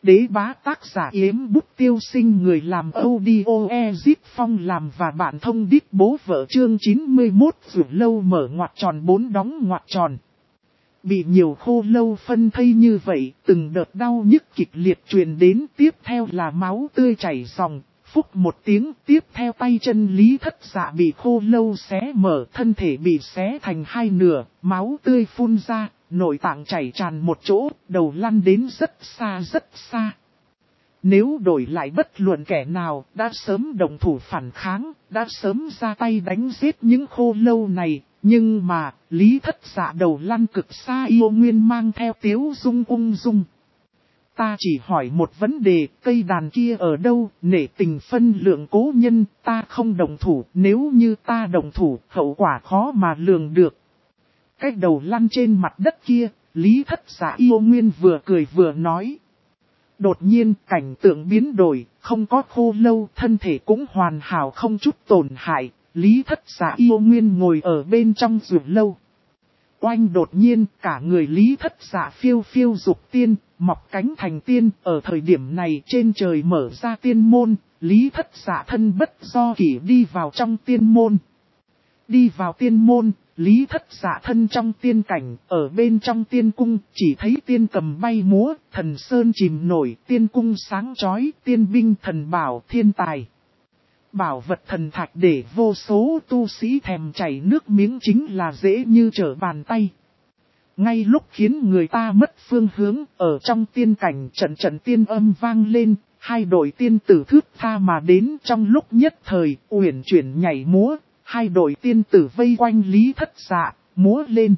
Đế bá tác giả Yếm Bút Tiêu Sinh, người làm audio Ezip Phong làm và bạn thông đít bố vợ. Chương 91 Rủ lâu mở ngoặc tròn 4 đóng ngoặc tròn. Bị nhiều khô lâu phân thây như vậy, từng đợt đau nhức kịch liệt truyền đến, tiếp theo là máu tươi chảy ròng. Phúc một tiếng, tiếp theo tay chân Lý Thất Dạ bị khô lâu xé mở, thân thể bị xé thành hai nửa, máu tươi phun ra, nội tạng chảy tràn một chỗ, đầu lăn đến rất xa rất xa. Nếu đổi lại bất luận kẻ nào, đã sớm động thủ phản kháng, đã sớm ra tay đánh giết những khô lâu này, nhưng mà, Lý Thất Dạ đầu lăn cực xa, yêu nguyên mang theo tiếu dung ung dung. Ta chỉ hỏi một vấn đề, cây đàn kia ở đâu, nể tình phân lượng cố nhân, ta không đồng thủ, nếu như ta đồng thủ, hậu quả khó mà lường được. Cái đầu lăn trên mặt đất kia, Lý Thất Dạ yêu nguyên vừa cười vừa nói. Đột nhiên cảnh tượng biến đổi, không có khô lâu, thân thể cũng hoàn hảo không chút tổn hại, Lý Thất Dạ yêu nguyên ngồi ở bên trong rủ lâu. Oanh đột nhiên cả người Lý Thất Dạ phiêu phiêu dục tiên, mọc cánh thành tiên, ở thời điểm này trên trời mở ra tiên môn, Lý Thất Dạ thân bất do kỷ đi vào trong tiên môn. Đi vào tiên môn, Lý Thất Dạ thân trong tiên cảnh, ở bên trong tiên cung, chỉ thấy tiên cầm bay múa, thần sơn chìm nổi, tiên cung sáng chói, tiên binh thần bảo thiên tài. Bảo vật thần thạch để vô số tu sĩ thèm chảy nước miếng chính là dễ như trở bàn tay. Ngay lúc khiến người ta mất phương hướng, ở trong tiên cảnh trận trận tiên âm vang lên, hai đội tiên tử thướt tha mà đến trong lúc nhất thời, uyển chuyển nhảy múa, hai đội tiên tử vây quanh Lý Thất Dạ, múa lên.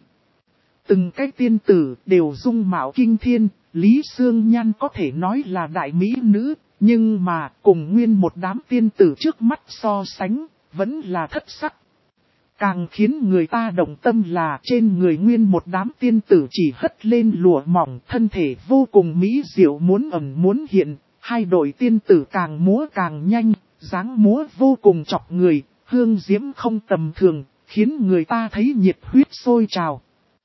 Từng cái tiên tử đều dung mạo kinh thiên, Lý Sương Nhan có thể nói là đại mỹ nữ. Nhưng mà, cùng nguyên một đám tiên tử trước mắt so sánh, vẫn là thất sắc. Càng khiến người ta động tâm là trên người nguyên một đám tiên tử chỉ hất lên lụa mỏng, thân thể vô cùng mỹ diệu muốn ẩn muốn hiện. Hai đội tiên tử càng múa càng nhanh, dáng múa vô cùng chọc người, hương diễm không tầm thường, khiến người ta thấy nhiệt huyết sôi trào.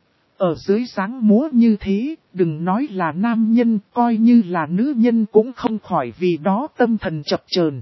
Ở dưới dáng múa như thế, đừng nói là nam nhân, coi như là nữ nhân cũng không khỏi vì đó tâm thần chập chờn.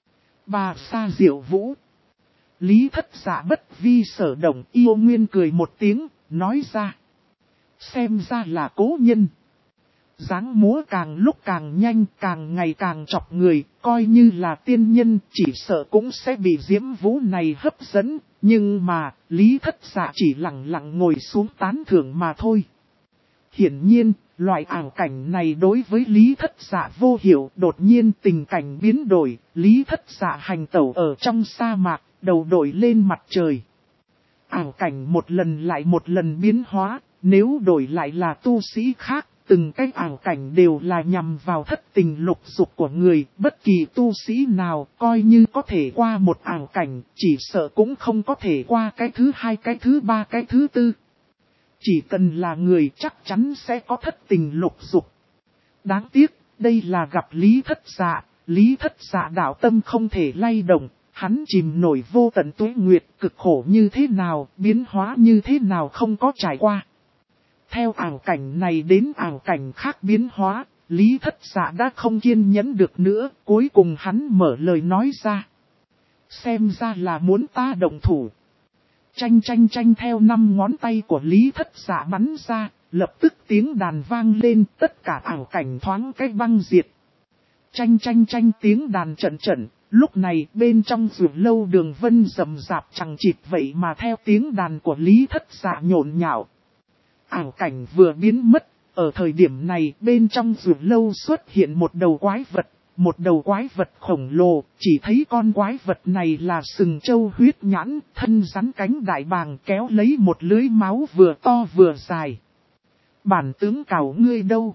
Bà Sa Diệu Vũ. Lý Thất Dạ bất vi sở động, yêu nguyên cười một tiếng, nói ra. Xem ra là cố nhân. Dáng múa càng lúc càng nhanh, càng ngày càng chọc người, coi như là tiên nhân, chỉ sợ cũng sẽ bị diễm vũ này hấp dẫn. Nhưng mà, Lý Thất Dạ chỉ lặng lặng ngồi xuống tán thưởng mà thôi. Hiển nhiên, loại ảo cảnh này đối với Lý Thất Dạ vô hiệu, đột nhiên tình cảnh biến đổi, Lý Thất Dạ hành tẩu ở trong sa mạc, đầu đội lên mặt trời. Ảo cảnh một lần lại một lần biến hóa, nếu đổi lại là tu sĩ khác, từng cái ảo cảnh đều là nhằm vào thất tình lục dục của người, bất kỳ tu sĩ nào coi như có thể qua một ảo cảnh, chỉ sợ cũng không có thể qua cái thứ hai, cái thứ ba, cái thứ tư. Chỉ cần là người chắc chắn sẽ có thất tình lục dục. Đáng tiếc, đây là gặp Lý Thất Dạ, Lý Thất Dạ đạo tâm không thể lay động, hắn chìm nổi vô tận tuế nguyệt, cực khổ như thế nào, biến hóa như thế nào không có trải qua. Theo ảo cảnh này đến ảo cảnh khác biến hóa, Lý Thất Dạ đã không kiên nhẫn được nữa, cuối cùng hắn mở lời nói ra. Xem ra là muốn ta động thủ. Chanh chanh chanh theo 5 ngón tay của Lý Thất Dạ bắn ra, lập tức tiếng đàn vang lên, tất cả ảo cảnh thoáng cái băng diệt. Chanh chanh chanh tiếng đàn trận trận, lúc này bên trong rủ lâu đường vân rầm rạp chẳng chịt vậy mà theo tiếng đàn của Lý Thất Dạ nhộn nhạo. Ảo cảnh vừa biến mất, ở thời điểm này bên trong rủ lâu xuất hiện một đầu quái vật khổng lồ, chỉ thấy con quái vật này là sừng trâu huyết nhãn, thân rắn cánh đại bàng kéo lấy một lưới máu vừa to vừa dài. Bản tướng cào ngươi đâu?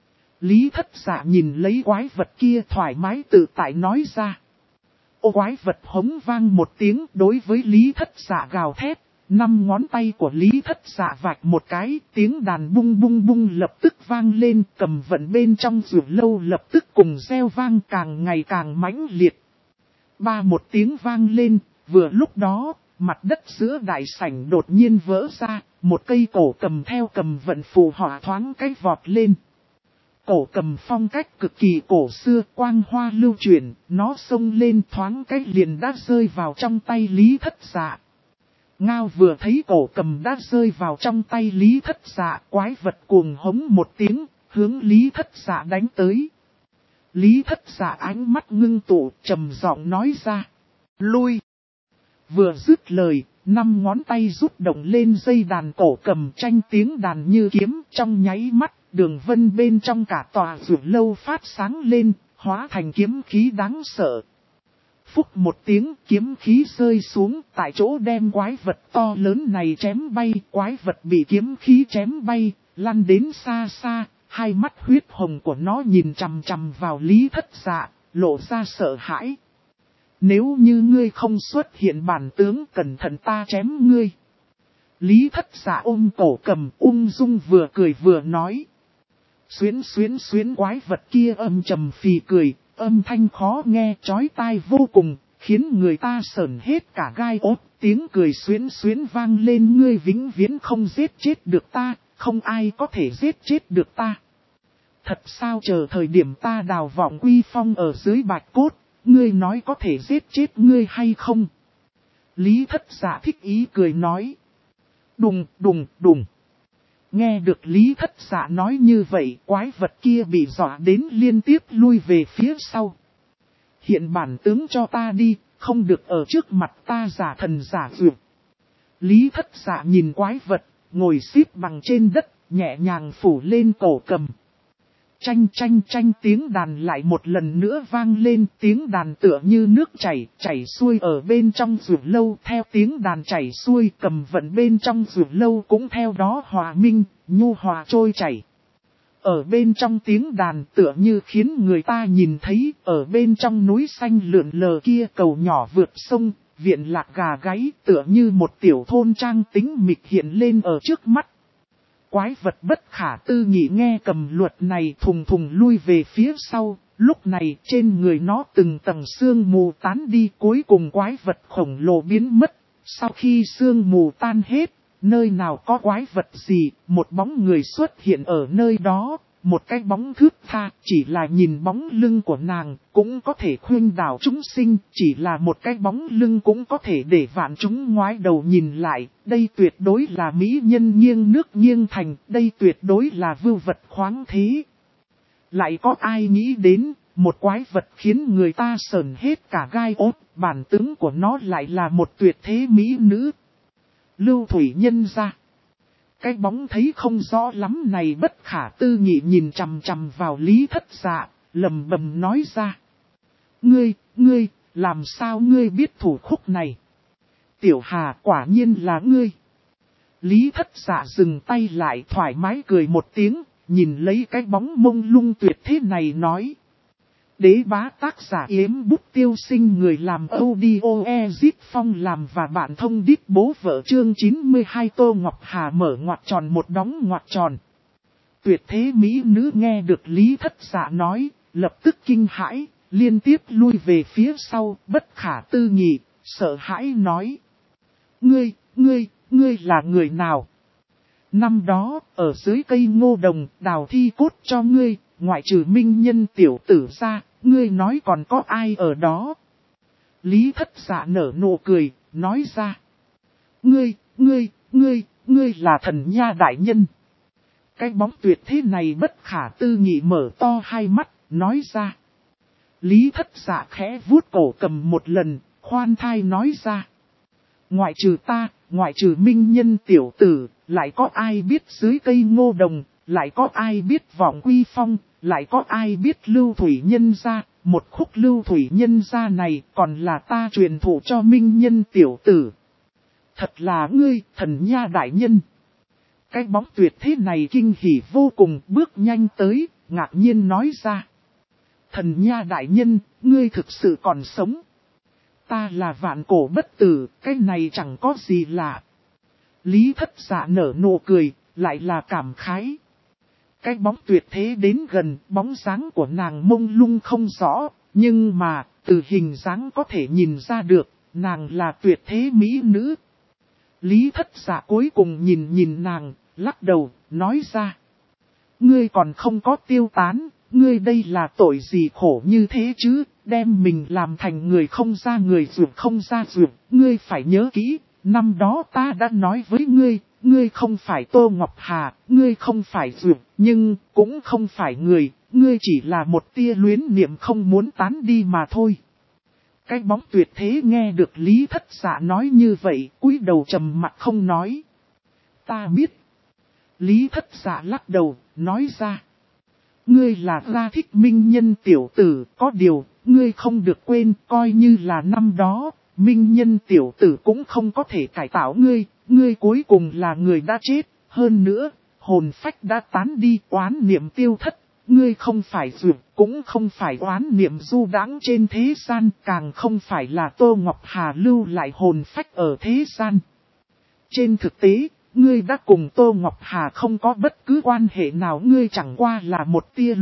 Lý Thất Dạ nhìn lấy quái vật kia thoải mái tự tại nói ra. Ô quái vật hống vang một tiếng đối với Lý Thất Dạ gào thét. 5 ngón tay của Lý Thất Dạ vạch một cái, tiếng đàn bung bung bung lập tức vang lên, cầm vận bên trong rủ lâu lập tức cùng reo vang càng ngày càng mãnh liệt. Ba một tiếng vang lên, vừa lúc đó, mặt đất giữa đại sảnh đột nhiên vỡ ra, một cây cổ cầm theo cầm vận phù hỏa thoáng cái vọt lên. cổ cầm phong cách cực kỳ cổ xưa, quang hoa lưu chuyển, nó xông lên thoáng cách liền đã rơi vào trong tay Lý Thất Dạ. Ngao vừa thấy cổ cầm đã rơi vào trong tay Lý Thất Dạ, quái vật cuồng hống một tiếng, hướng Lý Thất Dạ đánh tới. Lý Thất Dạ ánh mắt ngưng tụ, trầm giọng nói ra, lui. Vừa dứt lời, 5 ngón tay rút động lên dây đàn cổ cầm, tranh tiếng đàn như kiếm, trong nháy mắt, đường vân bên trong cả tòa rượu lâu phát sáng lên, hóa thành kiếm khí đáng sợ. Phúc một tiếng, kiếm khí rơi xuống, tại chỗ đem quái vật to lớn này chém bay, quái vật bị kiếm khí chém bay, lăn đến xa xa, hai mắt huyết hồng của nó nhìn chằm chằm vào Lý Thất Dạ, lộ ra sợ hãi. Nếu như ngươi không xuất hiện bản tướng, cẩn thận ta chém ngươi. Lý Thất Dạ ôm cổ cầm, ung dung vừa cười vừa nói. Xuyến xuyến xuyến, quái vật kia âm trầm phì cười, âm thanh khó nghe, chói tai vô cùng, khiến người ta sởn hết cả gai ốt. Tiếng cười xuyến xuyến vang lên, ngươi vĩnh viễn không giết chết được ta, không ai có thể giết chết được ta. Thật sao, chờ thời điểm ta đào vọng quy phong ở dưới bạch cốt, ngươi nói có thể giết chết ngươi hay không? Lý Thất Dạ thích ý cười nói. Đùng đùng đùng. Nghe được Lý Thất Dạ nói như vậy, quái vật kia bị dọa đến liên tiếp lui về phía sau. Hiện bản tướng cho ta đi, không được ở trước mặt ta giả thần giả dược. Lý Thất Dạ nhìn quái vật, ngồi xếp bằng trên đất, nhẹ nhàng phủ lên cổ cầm. Chanh chanh chanh, tiếng đàn lại một lần nữa vang lên, tiếng đàn tựa như nước chảy xuôi ở bên trong rượu lâu. Theo tiếng đàn chảy xuôi, cầm vận bên trong rượu lâu cũng theo đó hòa minh, nhu hòa trôi chảy. Ở bên trong tiếng đàn tựa như khiến người ta nhìn thấy, ở bên trong núi xanh lượn lờ kia cầu nhỏ vượt sông, viện lạc gà gáy tựa như một tiểu thôn trang tĩnh mịch hiện lên ở trước mắt. Quái vật bất khả tư nghị nghe cầm luật này thùng thùng lui về phía sau, lúc này trên người nó từng tầng sương mù tán đi, cuối cùng quái vật khổng lồ biến mất. Sau khi sương mù tan hết, nơi nào có quái vật gì, một bóng người xuất hiện ở nơi đó, một cái bóng thướt tha, chỉ là nhìn bóng lưng của nàng, cũng có thể khuyên đảo chúng sinh, chỉ là một cái bóng lưng cũng có thể để vạn chúng ngoái đầu nhìn lại, đây tuyệt đối là mỹ nhân nghiêng nước nghiêng thành, đây tuyệt đối là vưu vật khoáng thế. Lại có ai nghĩ đến, một quái vật khiến người ta sởn hết cả gai ốt, bản tướng của nó lại là một tuyệt thế mỹ nữ. Lưu Thủy Nhân ra. Cái bóng thấy không rõ lắm này bất khả tư nghị nhìn chằm chằm vào Lý Thất Dạ, lầm bầm nói ra. Ngươi, làm sao ngươi biết thủ khúc này? Tiểu Hà, quả nhiên là ngươi. Lý Thất Dạ dừng tay lại, thoải mái cười một tiếng, nhìn lấy cái bóng mông lung tuyệt thế này nói. Đế bá tác giả Yếm Bút Tiêu Sinh, người làm audio Ezip Phong làm và bạn thông đít bố vợ, chương 92. Tô Ngọc Hà mở ngoặc tròn một đóng ngoặc tròn. Tuyệt thế mỹ nữ nghe được Lý Thất Dạ nói, lập tức kinh hãi, liên tiếp lui về phía sau, bất khả tư nghị, sợ hãi nói. Ngươi là người nào? Năm đó, ở dưới cây ngô đồng, đào thi cốt cho ngươi, ngoại trừ minh nhân tiểu tử ra, ngươi nói còn có ai ở đó? Lý Thất Dạ nở nụ cười, nói ra. Ngươi là Thần Nha đại nhân. Cái bóng tuyệt thế này bất khả tư nghị mở to hai mắt, nói ra. Lý Thất Dạ khẽ vuốt cổ cầm một lần, khoan thai nói ra. Ngoại trừ ta, ngoại trừ minh nhân tiểu tử, lại có ai biết dưới cây ngô đồng, lại có ai biết vọng quy phong, lại có ai biết Lưu Thủy Nhân gia, một khúc Lưu Thủy Nhân gia này còn là ta truyền thụ cho minh nhân tiểu tử. Thật là ngươi, Thần Nha đại nhân. Cái bóng tuyệt thế này kinh hỉ vô cùng, bước nhanh tới, ngạc nhiên nói ra. Thần Nha đại nhân, ngươi thực sự còn sống. Ta là vạn cổ bất tử, cái này chẳng có gì lạ. Lý Thất Dạ nở nụ cười, lại là cảm khái. Cái bóng tuyệt thế đến gần, bóng dáng của nàng mông lung không rõ, nhưng mà, từ hình dáng có thể nhìn ra được, nàng là tuyệt thế mỹ nữ. Lý Thất Dạ cuối cùng nhìn nàng, lắc đầu, nói ra. ngươi còn không có tiêu tán, ngươi đây là tội gì khổ như thế chứ, đem mình làm thành người không ra người ruột không ra ruột, ngươi phải nhớ kỹ, năm đó ta đã nói với ngươi, ngươi không phải Tô Ngọc Hà, ngươi không phải ruột, nhưng cũng không phải người, ngươi chỉ là một tia luyến niệm không muốn tán đi mà thôi. Cái bóng tuyệt thế nghe được Lý Thất Dạ nói như vậy, cúi đầu trầm mặt không nói. Ta biết. Lý Thất Dạ lắc đầu, nói ra. Ngươi là ra thích minh nhân tiểu tử, có điều, ngươi không được quên, coi như là năm đó, minh nhân tiểu tử cũng không có thể cải tạo ngươi, ngươi cuối cùng là người đã chết, hơn nữa, hồn phách đã tán đi, oán niệm tiêu thất, ngươi không phải dược, cũng không phải oán niệm du đãng trên thế gian, càng không phải là Tô Ngọc Hà lưu lại hồn phách ở thế gian. Trên thực tế, ngươi đã cùng Tô Ngọc Hà không có bất cứ quan hệ nào, ngươi chẳng qua là một tia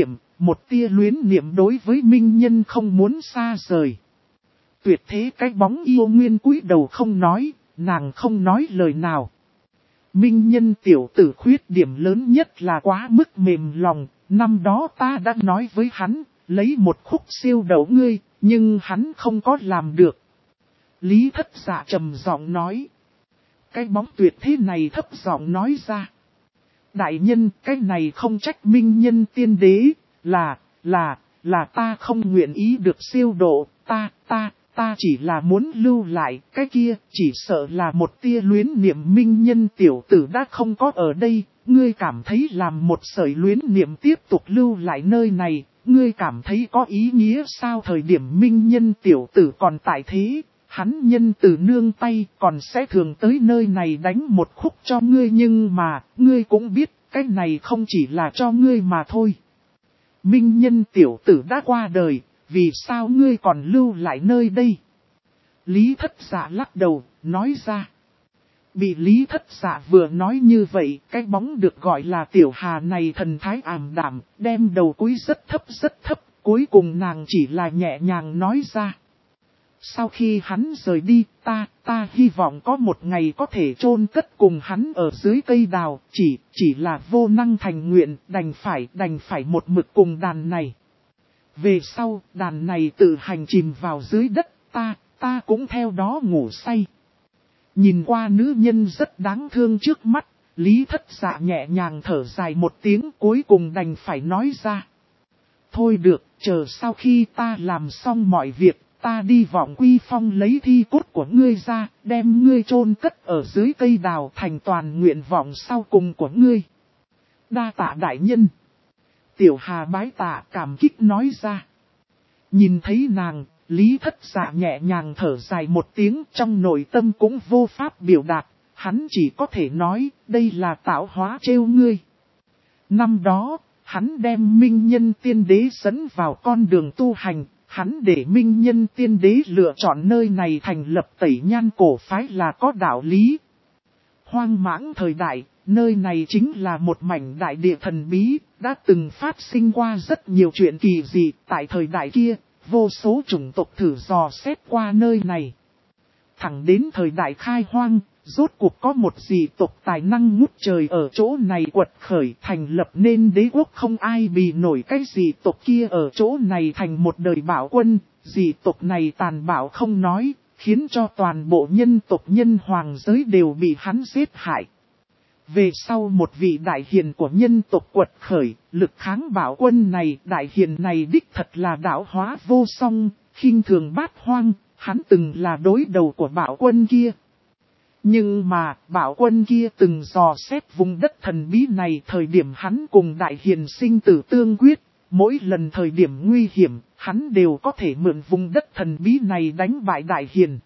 luyến niệm đối với minh nhân không muốn xa rời. Tuyệt thế cái bóng yêu nguyên cúi đầu không nói, nàng không nói lời nào. Minh nhân tiểu tử khuyết điểm lớn nhất là quá mức mềm lòng, năm đó ta đã nói với hắn, lấy một khúc siêu đậu ngươi, nhưng hắn không có làm được. Lý Thất Dạ trầm giọng nói. Cái bóng tuyệt thế này thấp giọng nói ra. Đại nhân, cái này không trách minh nhân tiên đế, là ta không nguyện ý được siêu độ, ta chỉ là muốn lưu lại, cái kia chỉ sợ là một tia luyến niệm minh nhân tiểu tử đã không có ở đây, ngươi cảm thấy làm một sợi luyến niệm tiếp tục lưu lại nơi này, ngươi cảm thấy có ý nghĩa sao? Thời điểm minh nhân tiểu tử còn tại thế, hắn nhân từ nương tay còn sẽ thường tới nơi này đánh một khúc cho ngươi, nhưng mà, ngươi cũng biết, cái này không chỉ là cho ngươi mà thôi. Minh nhân tiểu tử đã qua đời, vì sao ngươi còn lưu lại nơi đây? Lý Thất Dạ lắc đầu, nói ra. Bị Lý Thất Dạ vừa nói như vậy, cái bóng được gọi là Tiểu Hà này thần thái ảm đạm, đem đầu cúi rất thấp, cuối cùng nàng chỉ là nhẹ nhàng nói ra. Sau khi hắn rời đi, ta hy vọng có một ngày có thể chôn cất cùng hắn ở dưới cây đào, chỉ là vô năng thành nguyện, đành phải một mực cùng đàn này. Về sau, đàn này tự hành chìm vào dưới đất, ta cũng theo đó ngủ say. Nhìn qua nữ nhân rất đáng thương trước mắt, Lý Thất Dạ nhẹ nhàng thở dài một tiếng, cuối cùng đành phải nói ra. Thôi được, chờ sau khi ta làm xong mọi việc, ta đi Vọng Quy Phong lấy thi cốt của ngươi ra, đem ngươi chôn cất ở dưới cây đào thành toàn nguyện vọng sau cùng của ngươi. Đa tạ đại nhân. Tiểu Hà bái tạ cảm kích nói ra. Nhìn thấy nàng, Lý Thất Dạ nhẹ nhàng thở dài một tiếng, trong nội tâm cũng vô pháp biểu đạt, hắn chỉ có thể nói, đây là tạo hóa trêu ngươi. Năm đó, hắn đem minh nhân tiên đế dẫn vào con đường tu hành, hắn để minh nhân tiên đế lựa chọn nơi này thành lập Tẩy Nhan cổ phái là có đạo lý. Hoang mãng thời đại, nơi này chính là một mảnh đại địa thần bí, đã từng phát sinh qua rất nhiều chuyện kỳ dị tại thời đại kia. Vô số chủng tộc thử dò xét qua nơi này. Thẳng đến thời đại khai hoang, rốt cuộc có một dị tộc tài năng ngút trời ở chỗ này quật khởi thành lập nên đế quốc, không ai bì nổi cái dị tộc kia ở chỗ này thành một đời bảo quân. Dị tộc này tàn bạo không nói, khiến cho toàn bộ nhân tộc nhân hoàng giới đều bị hắn giết hại. Về sau một vị đại hiền của nhân tộc quật khởi, lực kháng bảo quân này, đại hiền này đích thật là đạo hóa vô song, khinh thường bát hoang, hắn từng là đối đầu của bảo quân kia. Nhưng mà, bảo quân kia từng dò xét vùng đất thần bí này, thời điểm hắn cùng đại hiền sinh tử tương quyết, mỗi lần thời điểm nguy hiểm, hắn đều có thể mượn vùng đất thần bí này đánh bại đại hiền.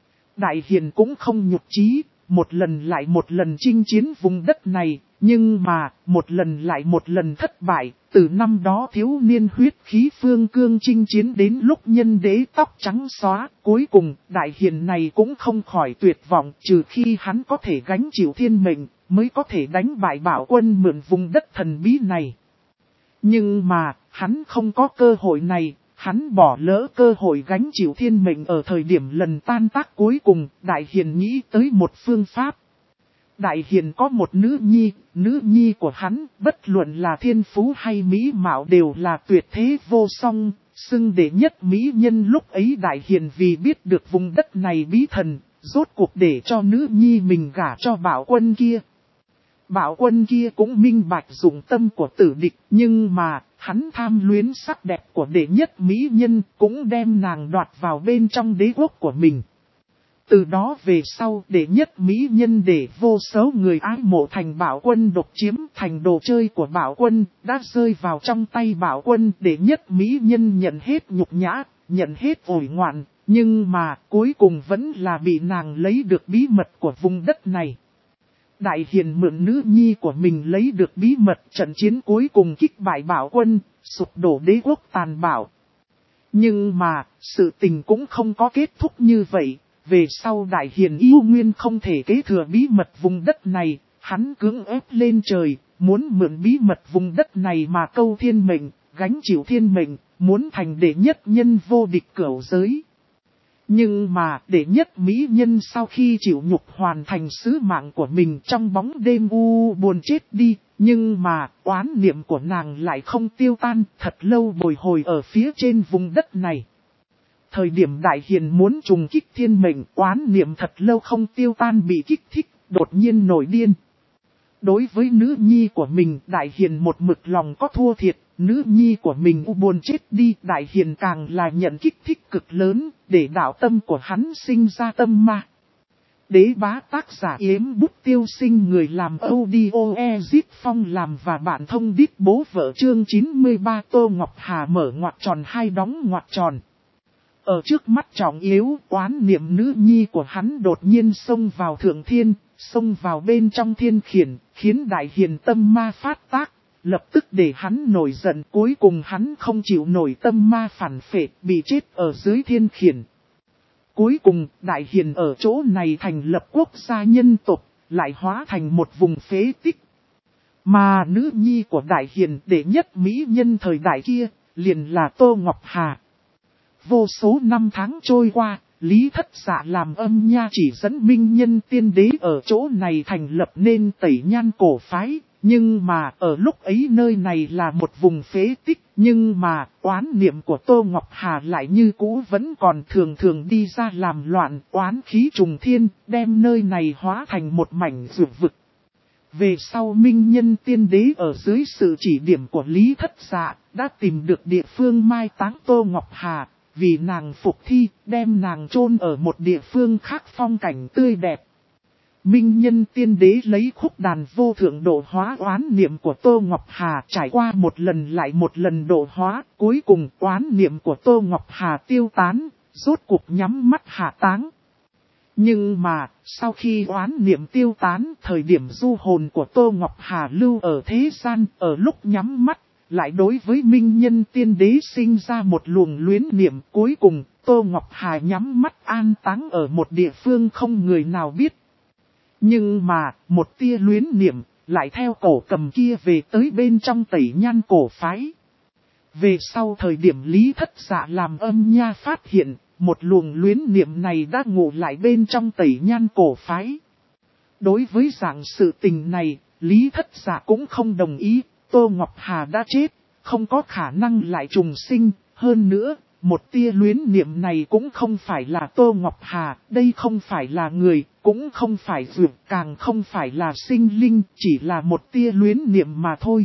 Đại hiền cũng không nhục chí. Một lần lại một lần chinh chiến vùng đất này, nhưng mà, một lần lại một lần thất bại, từ năm đó thiếu niên huyết khí phương cương chinh chiến đến lúc nhân đế tóc trắng xóa, cuối cùng, đại hiền này cũng không khỏi tuyệt vọng, trừ khi hắn có thể gánh chịu thiên mệnh, mới có thể đánh bại bảo quân mượn vùng đất thần bí này. Nhưng mà, hắn không có cơ hội này. Hắn bỏ lỡ cơ hội gánh chịu thiên mệnh ở thời điểm lần tan tác cuối cùng, đại hiền nghĩ tới một phương pháp. Đại hiền có một nữ nhi của hắn, bất luận là thiên phú hay mỹ mạo đều là tuyệt thế vô song, xưng đệ nhất mỹ nhân. Lúc ấy đại hiền vì biết được vùng đất này bí thần, rốt cuộc để cho nữ nhi mình gả cho Bảo Quân kia. Bảo Quân kia cũng minh bạch dụng tâm của tử địch, nhưng mà, hắn tham luyến sắc đẹp của đệ nhất mỹ nhân, cũng đem nàng đoạt vào bên trong đế quốc của mình. Từ đó về sau, đệ nhất mỹ nhân để vô số người ái mộ thành Bảo Quân độc chiếm, thành đồ chơi của Bảo Quân, đã rơi vào trong tay Bảo Quân. Đệ nhất mỹ nhân nhận hết nhục nhã, nhận hết ổi ngoạn, nhưng mà cuối cùng vẫn là bị nàng lấy được bí mật của vùng đất này. Đại hiền mượn nữ nhi của mình lấy được bí mật, trận chiến cuối cùng kích bại Bảo Quân, sụp đổ đế quốc tàn bạo. Nhưng mà, sự tình cũng không có kết thúc như vậy. Về sau đại hiền yêu nguyên không thể kế thừa bí mật vùng đất này, hắn cưỡng ép lên trời, muốn mượn bí mật vùng đất này mà câu thiên mệnh, gánh chịu thiên mệnh, muốn thành đệ nhất nhân vô địch cửu giới. Nhưng mà đệ nhất mỹ nhân sau khi chịu nhục hoàn thành sứ mạng của mình trong bóng đêm u buồn chết đi, nhưng mà oán niệm của nàng lại không tiêu tan, thật lâu bồi hồi ở phía trên vùng đất này. Thời điểm đại hiền muốn trùng kích thiên mệnh, oán niệm thật lâu không tiêu tan bị kích thích, đột nhiên nổi điên. Đối với nữ nhi của mình, đại hiền một mực lòng có thua thiệt, nữ nhi của mình u buồn chết đi, đại hiền càng là nhận kích thích cực lớn, để đạo tâm của hắn sinh ra tâm ma. Đế bá tác giả Yếm Bút Tiêu Sinh, người làm audio Ezip Phong làm và bản thông đít bố vợ. Chương 93 Tô Ngọc Hà mở ngoặc tròn hai đóng ngoặc tròn. Ở trước mắt trọng yếu, oán niệm nữ nhi của hắn đột nhiên xông vào thượng thiên, xông vào bên trong thiên khiển, khiến đại hiền tâm ma phát tác, lập tức để hắn nổi giận. Cuối cùng hắn không chịu nổi tâm ma phản phệ, bị chết ở dưới thiên khiển. Cuối cùng, đại hiền ở chỗ này thành lập quốc gia nhân tộc, lại hóa thành một vùng phế tích. Mà nữ nhi của đại hiền đệ nhất mỹ nhân thời đại kia, liền là Tô Ngọc Hà. Vô số năm tháng trôi qua, Lý Thất Dạ làm âm nha chỉ dẫn minh nhân tiên đế ở chỗ này thành lập nên Tẩy Nhan cổ phái. Nhưng mà ở lúc ấy nơi này là một vùng phế tích, nhưng mà oán niệm của Tô Ngọc Hà lại như cũ vẫn còn thường thường đi ra làm loạn, oán khí trùng thiên, đem nơi này hóa thành một mảnh dược vực. Về sau minh nhân tiên đế ở dưới sự chỉ điểm của Lý Thất Dạ, đã tìm được địa phương mai táng Tô Ngọc Hà, vì nàng phục thi, đem nàng chôn ở một địa phương khác phong cảnh tươi đẹp. Minh nhân tiên đế lấy khúc đàn vô thượng độ hóa oán niệm của Tô Ngọc Hà, trải qua một lần lại một lần độ hóa, cuối cùng oán niệm của Tô Ngọc Hà tiêu tán, rốt cuộc nhắm mắt hạ táng. Nhưng mà, sau khi oán niệm tiêu tán, thời điểm du hồn của Tô Ngọc Hà lưu ở thế gian, ở lúc nhắm mắt, lại đối với minh nhân tiên đế sinh ra một luồng luyến niệm. Cuối cùng, Tô Ngọc Hà nhắm mắt an táng ở một địa phương không người nào biết. Nhưng mà, một tia luyến niệm, lại theo cổ cầm kia về tới bên trong Tẩy Nhan cổ phái. Về sau thời điểm Lý Thất Dạ làm âm nha phát hiện, một luồng luyến niệm này đã ngủ lại bên trong Tẩy Nhan cổ phái. Đối với dạng sự tình này, Lý Thất Dạ cũng không đồng ý. Tô Ngọc Hà đã chết, không có khả năng lại trùng sinh. Hơn nữa, một tia luyến niệm này cũng không phải là Tô Ngọc Hà, đây không phải là người, cũng không phải dược, càng không phải là sinh linh, chỉ là một tia luyến niệm mà thôi.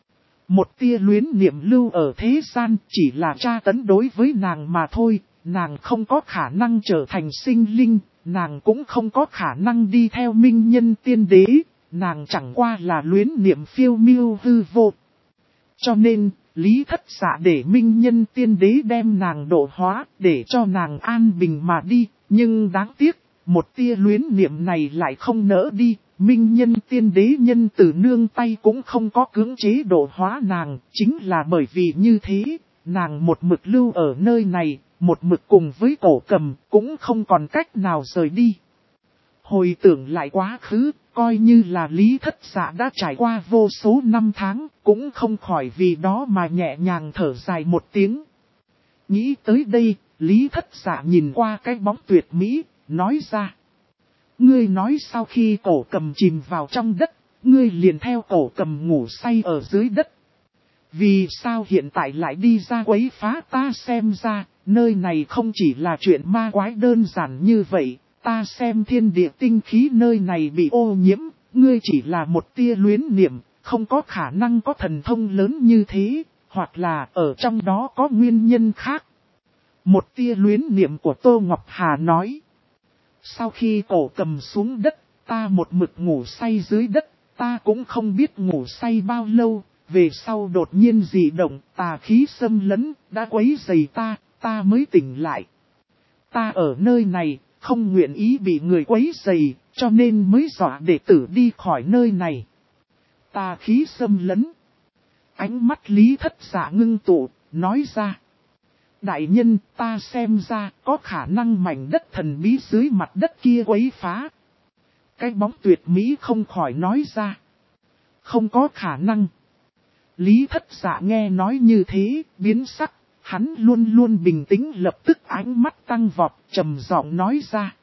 Một tia luyến niệm lưu ở thế gian, chỉ là tra tấn đối với nàng mà thôi, nàng không có khả năng trở thành sinh linh, nàng cũng không có khả năng đi theo minh nhân tiên đế, nàng chẳng qua là luyến niệm phiêu miêu hư vô. Cho nên, Lý Thất Dạ để minh nhân tiên đế đem nàng độ hóa, để cho nàng an bình mà đi, nhưng đáng tiếc, một tia luyến niệm này lại không nỡ đi, minh nhân tiên đế nhân từ nương tay cũng không có cưỡng chế độ hóa nàng, chính là bởi vì như thế, nàng một mực lưu ở nơi này, một mực cùng với cổ cầm, cũng không còn cách nào rời đi. Hồi tưởng lại quá khứ, coi như là Lý Thất Dạ đã trải qua vô số năm tháng, cũng không khỏi vì đó mà nhẹ nhàng thở dài một tiếng. Nghĩ tới đây, Lý Thất Dạ nhìn qua cái bóng tuyệt mỹ, nói ra. ngươi nói sau khi cổ cầm chìm vào trong đất, ngươi liền theo cổ cầm ngủ say ở dưới đất. Vì sao hiện tại lại đi ra quấy phá ta? Xem ra, nơi này không chỉ là chuyện ma quái đơn giản như vậy, ta xem thiên địa tinh khí nơi này bị ô nhiễm, ngươi chỉ là một tia luyến niệm, không có khả năng có thần thông lớn như thế, hoặc là ở trong đó có nguyên nhân khác. Một tia luyến niệm của Tô Ngọc Hà nói. Sau khi cổ cầm xuống đất, ta một mực ngủ say dưới đất, ta cũng không biết ngủ say bao lâu, về sau đột nhiên dị động, tà khí xâm lấn, đã quấy rầy ta mới tỉnh lại. Ta ở nơi này, không nguyện ý bị người quấy rầy, cho nên mới dọa đệ tử đi khỏi nơi này. Tà khí xâm lấn. Ánh mắt Lý Thất Dạ ngưng tụ, nói ra. Đại nhân, ta xem ra có khả năng mảnh đất thần bí dưới mặt đất kia quấy phá. Cái bóng tuyệt mỹ không khỏi nói ra. Không có khả năng. Lý Thất Dạ nghe nói như thế, biến sắc, hắn luôn luôn bình tĩnh, lập tức ánh mắt tăng vọt, trầm giọng nói ra.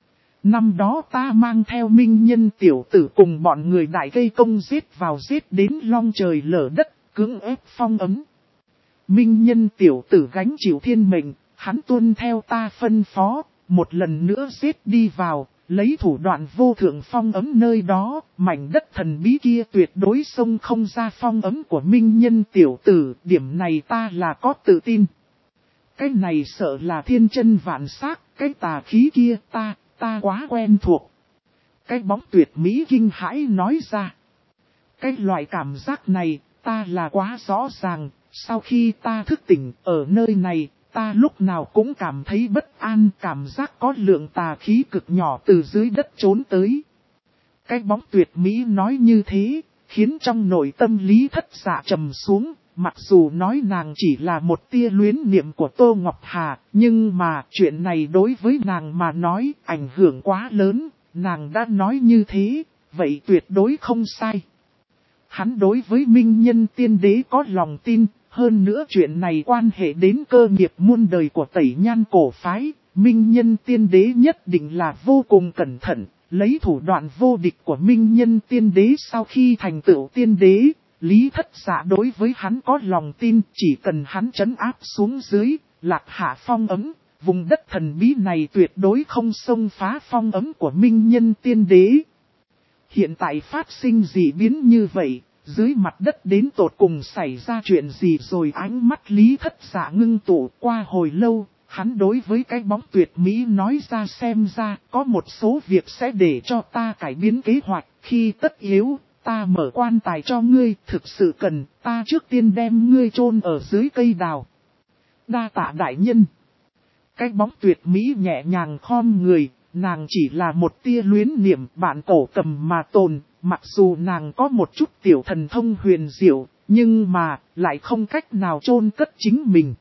Năm đó ta mang theo minh nhân tiểu tử cùng bọn người đại gây công giết vào giết đến long trời lở đất, cưỡng ép phong ấm. Minh nhân tiểu tử gánh chịu thiên mệnh, hắn tuân theo ta phân phó, một lần nữa giết đi vào, lấy thủ đoạn vô thượng phong ấm nơi đó, mảnh đất thần bí kia tuyệt đối xông không ra phong ấm của minh nhân tiểu tử, điểm này ta là có tự tin. Cái này sợ là thiên chân vạn xác, cái tà khí kia ta quá quen thuộc. Cái bóng tuyệt mỹ kinh hãi nói ra. Cái loại cảm giác này, ta là quá rõ ràng, sau khi ta thức tỉnh ở nơi này, ta lúc nào cũng cảm thấy bất an, cảm giác có lượng tà khí cực nhỏ từ dưới đất trốn tới. Cái bóng tuyệt mỹ nói như thế, khiến trong nội tâm Lý Thất Dạ trầm xuống, mặc dù nói nàng chỉ là một tia luyến niệm của Tô Ngọc Hà, nhưng mà chuyện này đối với nàng mà nói ảnh hưởng quá lớn, nàng đã nói như thế, vậy tuyệt đối không sai. Hắn đối với minh nhân tiên đế có lòng tin, hơn nữa chuyện này quan hệ đến cơ nghiệp muôn đời của Tẩy Nhan cổ phái, minh nhân tiên đế nhất định là vô cùng cẩn thận, lấy thủ đoạn vô địch của minh nhân tiên đế sau khi thành tựu tiên đế. Lý Thất Dạ đối với hắn có lòng tin, chỉ cần hắn trấn áp xuống dưới, lạc hạ phong ấm, vùng đất thần bí này tuyệt đối không xông phá phong ấm của minh nhân tiên đế. Hiện tại phát sinh dị biến như vậy, dưới mặt đất đến tột cùng xảy ra chuyện gì rồi? Ánh mắt Lý Thất Dạ ngưng tụ. Qua hồi lâu, hắn đối với cái bóng tuyệt mỹ nói ra, xem ra có một số việc sẽ để cho ta cải biến kế hoạch, khi tất yếu. Ta mở quan tài cho ngươi, thực sự cần, ta trước tiên đem ngươi chôn ở dưới cây đào. Đa tạ đại nhân. Cái bóng tuyệt mỹ nhẹ nhàng khom người, nàng chỉ là một tia luyến niệm bạn cổ cầm mà tồn, mặc dù nàng có một chút tiểu thần thông huyền diệu, nhưng mà lại không cách nào chôn cất chính mình.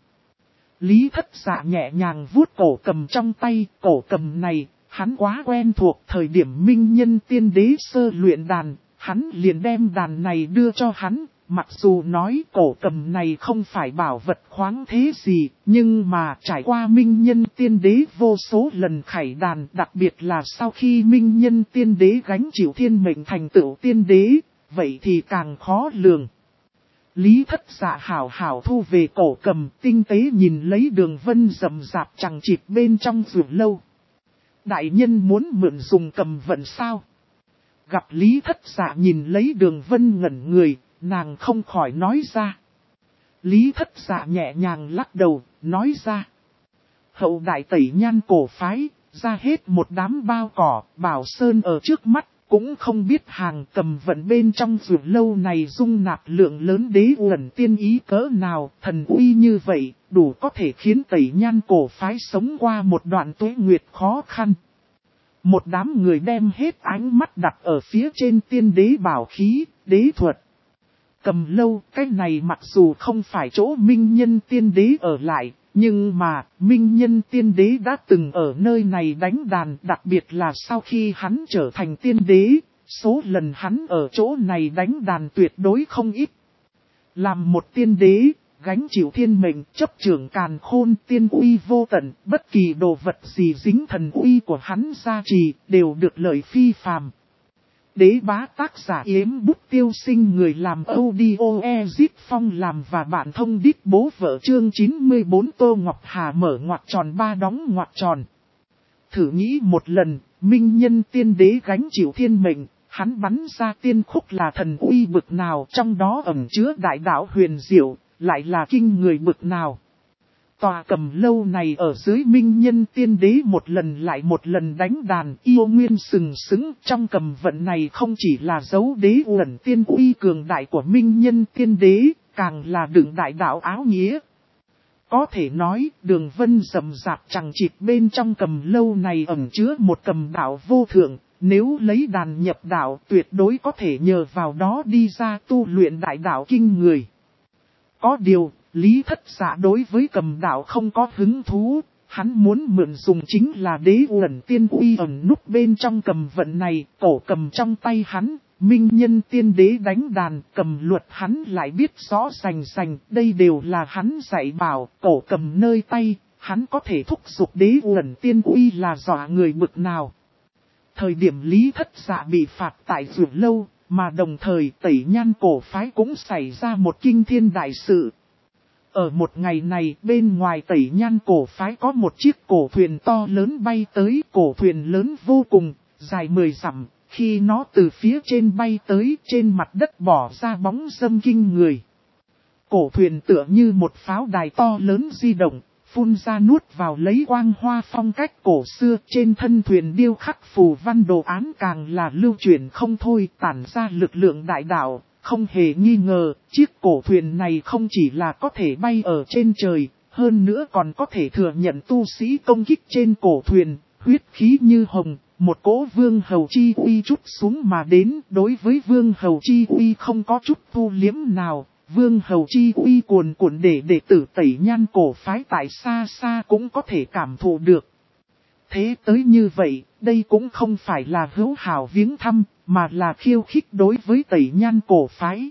Lý Thất Dạ nhẹ nhàng vuốt cổ cầm trong tay, cổ cầm này, hắn quá quen thuộc. Thời điểm minh nhân tiên đế sơ luyện đàn, hắn liền đem đàn này đưa cho hắn, mặc dù nói cổ cầm này không phải bảo vật khoáng thế gì, nhưng mà trải qua minh nhân tiên đế vô số lần khải đàn, đặc biệt là sau khi minh nhân tiên đế gánh chịu thiên mệnh thành tựu tiên đế, vậy thì càng khó lường. Lý Thất Dạ hảo hảo thu về cổ cầm, tinh tế nhìn lấy đường vân rậm rạp chằng chịt bên trong vườn lâu. Đại nhân muốn mượn dùng cầm vận sao? Gặp Lý Thất Dạ nhìn lấy đường vân ngẩn người, nàng không khỏi nói ra. Lý Thất Dạ nhẹ nhàng lắc đầu, nói ra. Hậu đại Tẩy Nhan cổ phái, ra hết một đám bao cỏ, bảo sơn ở trước mắt, cũng không biết hàng cầm vận bên trong vườn lâu này dung nạp lượng lớn đế uẩn tiên ý cỡ nào, thần uy như vậy, đủ có thể khiến Tẩy Nhan cổ phái sống qua một đoạn tuế nguyệt khó khăn. Một đám người đem hết ánh mắt đặt ở phía trên tiên đế bảo khí, đế thuật. Cầm lâu, cái này mặc dù không phải chỗ minh nhân tiên đế ở lại, nhưng mà minh nhân tiên đế đã từng ở nơi này đánh đàn, đặc biệt là sau khi hắn trở thành tiên đế, số lần hắn ở chỗ này đánh đàn tuyệt đối không ít. Làm một tiên đế, gánh chịu thiên mệnh, chấp trưởng càn khôn, tiên uy vô tận, bất kỳ đồ vật gì dính thần uy của hắn gia trì, đều được lợi phi phàm. Đế bá tác giả Yếm Bút Tiêu Sinh, người làm audio Ezit Phong làm và bạn thông đít bố vợ chương 94 Tô Ngọc Hà mở ngoặc tròn ba đóng ngoặc tròn. Thử nghĩ một lần, minh nhân tiên đế gánh chịu thiên mệnh, hắn bắn ra tiên khúc là thần uy bực nào, trong đó ẩn chứa đại đạo huyền diệu, lại là kinh người bực nào. Tòa Cầm Lâu này ở dưới minh nhân tiên đế một lần lại một lần đánh đàn yêu nguyên sừng sững, trong cầm vận này không chỉ là dấu đế uẩn tiên uy cường đại của minh nhân tiên đế, càng là đựng đại đạo áo nghĩa. Có thể nói, đường vân rậm rạp chẳng chịt bên trong Cầm Lâu này ẩn chứa một cầm đạo vô thượng, nếu lấy đàn nhập đạo tuyệt đối có thể nhờ vào đó đi ra tu luyện đại đạo kinh người. Có điều, Lý Thất Dạ đối với cầm đạo không có hứng thú, hắn muốn mượn dùng chính là đế uẩn tiên uy ẩn núp bên trong cầm vận này, cổ cầm trong tay hắn, minh nhân tiên đế đánh đàn, cầm luật hắn lại biết rõ rành rành, đây đều là hắn dạy bảo, cổ cầm nơi tay, hắn có thể thúc giục đế uẩn tiên uy là dọa người bực nào. Thời điểm Lý Thất Dạ bị phạt tại Dược Lâu, mà đồng thời Tẩy Nhan cổ phái cũng xảy ra một kinh thiên đại sự. Ở một ngày này, bên ngoài Tẩy Nhan cổ phái có một chiếc cổ thuyền to lớn bay tới, cổ thuyền lớn vô cùng, dài 10 dặm, khi nó từ phía trên bay tới, trên mặt đất bỏ ra bóng râm kinh người. Cổ thuyền tựa như một pháo đài to lớn di động, phun ra nuốt vào lấy quang hoa phong cách cổ xưa, trên thân thuyền điêu khắc phù văn đồ án càng là lưu truyền không thôi, tản ra lực lượng đại đạo. Không hề nghi ngờ, chiếc cổ thuyền này không chỉ là có thể bay ở trên trời, hơn nữa còn có thể thừa nhận tu sĩ công kích trên cổ thuyền, huyết khí như hồng, một cỗ vương hầu chi uy chút xuống mà đến, đối với vương hầu chi uy không có chút thu liếm nào, vương hầu chi uy cuồn cuộn để đệ tử Tẩy Nhan cổ phái tại xa xa cũng có thể cảm thụ được. Thế tới như vậy, đây cũng không phải là hữu hảo viếng thăm, mà là khiêu khích đối với Tẩy Nhan cổ phái.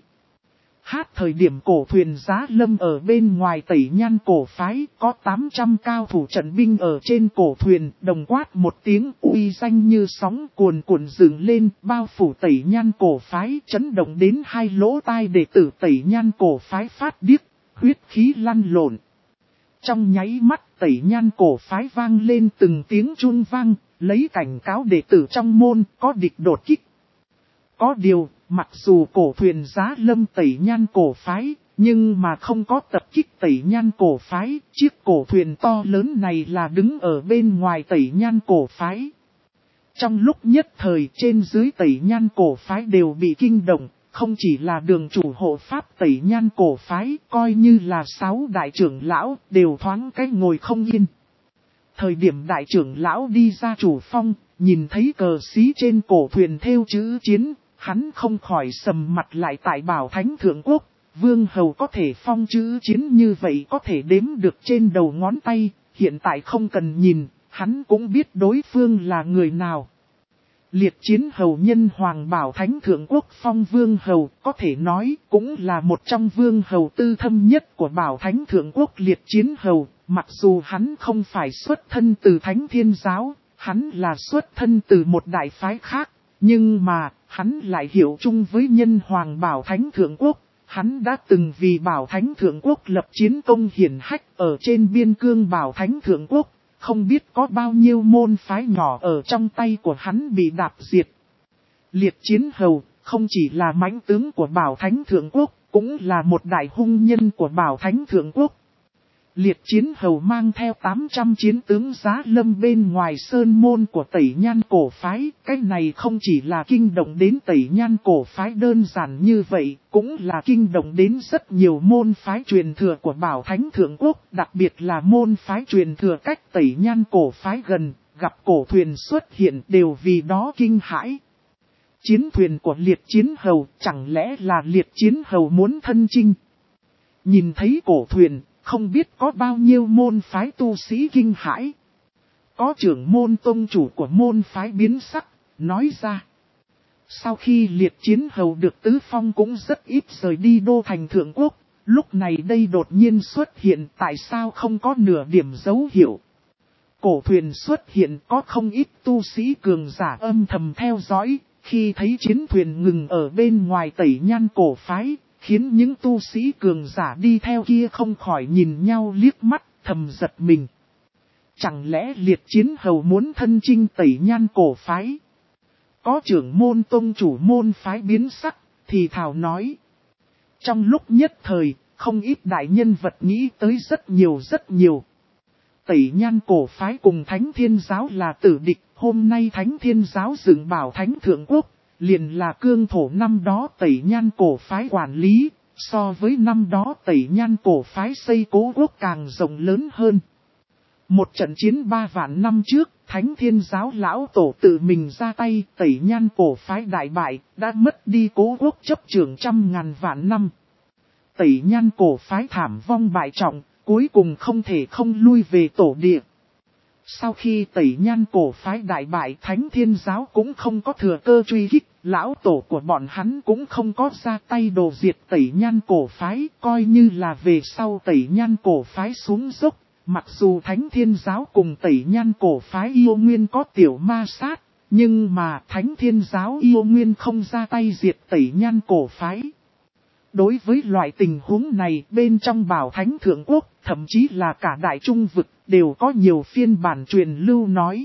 Hát thời điểm cổ thuyền giá lâm ở bên ngoài Tẩy Nhan cổ phái, có 800 cao thủ trận binh ở trên cổ thuyền, đồng quát một tiếng uy danh như sóng cuồn cuộn dựng lên, bao phủ Tẩy Nhan cổ phái, chấn động đến hai lỗ tai đệ tử Tẩy Nhan cổ phái phát điếc, huyết khí lăn lộn. Trong nháy mắt Tẩy Nhan cổ phái vang lên từng tiếng chuông vang, lấy cảnh cáo đệ tử trong môn có địch đột kích. Có điều, mặc dù cổ thuyền giá lâm Tẩy Nhan cổ phái, nhưng mà không có tập kích Tẩy Nhan cổ phái, chiếc cổ thuyền to lớn này là đứng ở bên ngoài Tẩy Nhan cổ phái. Trong lúc nhất thời trên dưới Tẩy Nhan cổ phái đều bị kinh động, không chỉ là đường chủ hộ pháp Tẩy Nhan cổ phái, coi như là 6 đại trưởng lão đều thoáng cái ngồi không yên. Thời điểm đại trưởng lão đi ra chủ phong, nhìn thấy cờ xí trên cổ thuyền thêu chữ chiến, hắn không khỏi sầm mặt lại tại Bảo Thánh Thượng Quốc, vương hầu có thể phong chữ chiến như vậy có thể đếm được trên đầu ngón tay, hiện tại không cần nhìn, hắn cũng biết đối phương là người nào. Liệt chiến hầu nhân Hoàng Bảo Thánh Thượng Quốc phong vương hầu, có thể nói cũng là một trong vương hầu tư thâm nhất của Bảo Thánh Thượng Quốc liệt chiến hầu, mặc dù hắn không phải xuất thân từ Thánh Thiên Giáo, hắn là xuất thân từ một đại phái khác, nhưng mà, hắn lại hiểu chung với nhân Hoàng Bảo Thánh Thượng Quốc, hắn đã từng vì Bảo Thánh Thượng Quốc lập chiến công hiển hách ở trên biên cương Bảo Thánh Thượng Quốc. Không biết có bao nhiêu môn phái nhỏ ở trong tay của hắn bị đạp diệt. Liệt chiến hầu, không chỉ là mãnh tướng của Bảo Thánh Thượng Quốc, cũng là một đại hung nhân của Bảo Thánh Thượng Quốc. Liệt chiến hầu mang theo 800 chiến tướng giá lâm bên ngoài sơn môn của Tẩy Nhan cổ phái. Cái này không chỉ là kinh động đến Tẩy Nhan cổ phái đơn giản như vậy, cũng là kinh động đến rất nhiều môn phái truyền thừa của Bảo Thánh Thượng Quốc, đặc biệt là môn phái truyền thừa cách Tẩy Nhan cổ phái gần, gặp cổ thuyền xuất hiện đều vì đó kinh hãi. Chiến thuyền của liệt chiến hầu, chẳng lẽ là liệt chiến hầu muốn thân chinh? Nhìn thấy cổ thuyền, không biết có bao nhiêu môn phái tu sĩ kinh hãi. Có trưởng môn tông chủ của môn phái biến sắc, nói ra. Sau khi liệt chiến hầu được tứ phong cũng rất ít rời đi đô thành Thượng Quốc, Lúc này đây đột nhiên xuất hiện, tại sao không có nửa điểm dấu hiệu. Cổ thuyền xuất hiện, có không ít tu sĩ cường giả âm thầm theo dõi, khi thấy chiến thuyền ngừng ở bên ngoài Tẩy Nhan cổ phái, khiến những tu sĩ cường giả đi theo kia không khỏi nhìn nhau liếc mắt, thầm giật mình. Chẳng lẽ Liệt Chiến Hầu muốn thân chinh Tẩy Nhan cổ phái? Có trưởng môn tông chủ môn phái biến sắc, thì thảo nói. Trong lúc nhất thời, không ít đại nhân vật nghĩ tới rất nhiều. Tẩy Nhan cổ phái cùng Thánh Thiên Giáo là tử địch, hôm nay Thánh Thiên Giáo dựng bảo Thánh Thượng Quốc, liền là cương thổ năm đó Tẩy Nhan cổ phái quản lý, so với năm đó Tẩy Nhan cổ phái xây Cố Quốc càng rộng lớn hơn. Một trận chiến 3 vạn năm trước, Thánh Thiên Giáo lão tổ tự mình ra tay, Tẩy Nhan cổ phái đại bại, đã mất đi Cố Quốc chấp trưởng 100.000 vạn năm. Tẩy Nhan cổ phái thảm vong bại trọng, cuối cùng không thể không lui về tổ địa. Sau khi Tẩy Nhan cổ phái đại bại, Thánh Thiên Giáo cũng không có thừa cơ truy kích, lão tổ của bọn hắn cũng không có ra tay đồ diệt Tẩy Nhan cổ phái, coi như là về sau Tẩy Nhan cổ phái xuống dốc. Mặc dù Thánh Thiên Giáo cùng Tẩy Nhan cổ phái yêu nguyên có tiểu ma sát, nhưng mà Thánh Thiên Giáo yêu nguyên không ra tay diệt Tẩy Nhan cổ phái. Đối với loại tình huống này, bên trong Bảo Thánh Thượng Quốc, thậm chí là cả Đại Trung Vực, đều có nhiều phiên bản truyền lưu nói.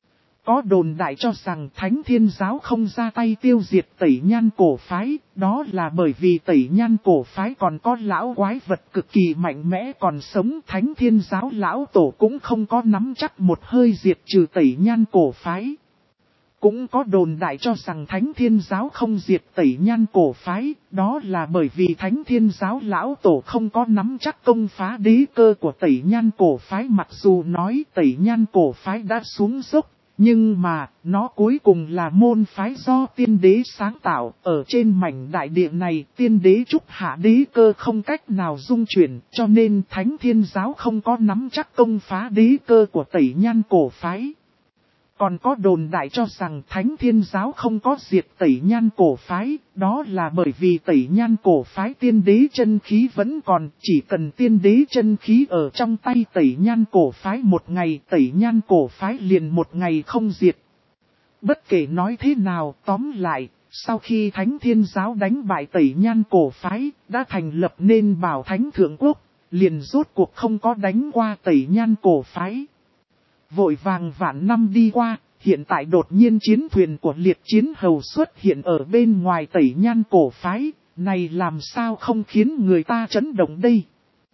Có đồn đại cho rằng Thánh Thiên Giáo không ra tay tiêu diệt Tẩy Nhan cổ phái, đó là bởi vì Tẩy Nhan cổ phái còn có lão quái vật cực kỳ mạnh mẽ còn sống. Thánh Thiên Giáo lão tổ cũng không có nắm chắc một hơi diệt trừ Tẩy Nhan cổ phái. Cũng có đồn đại cho rằng Thánh Thiên Giáo không diệt Tẩy Nhan cổ phái, đó là bởi vì Thánh Thiên Giáo lão tổ không có nắm chắc công phá đế cơ của Tẩy Nhan cổ phái. Mặc dù nói Tẩy Nhan cổ phái đã xuống dốc, nhưng mà nó cuối cùng là môn phái do tiên đế sáng tạo. Ở trên mảnh đại địa này, tiên đế trúc hạ đế cơ không cách nào dung chuyển, cho nên Thánh Thiên Giáo không có nắm chắc công phá đế cơ của Tẩy Nhan cổ phái. Còn có đồn đại cho rằng Thánh Thiên Giáo không có diệt Tẩy Nhan cổ phái, đó là bởi vì Tẩy Nhan cổ phái tiên đế chân khí vẫn còn, chỉ cần tiên đế chân khí ở trong tay Tẩy Nhan cổ phái một ngày, Tẩy Nhan cổ phái liền một ngày không diệt. Bất kể nói thế nào, tóm lại, sau khi Thánh Thiên Giáo đánh bại Tẩy Nhan cổ phái, đã thành lập nên Bảo Thánh Thượng Quốc, liền rốt cuộc không có đánh qua Tẩy Nhan cổ phái. Vội vàng vạn năm đi qua, hiện tại đột nhiên chiến thuyền của Liệt Chiến Hầu xuất hiện ở bên ngoài Tẩy Nhan cổ phái, này làm sao không khiến người ta chấn động đây.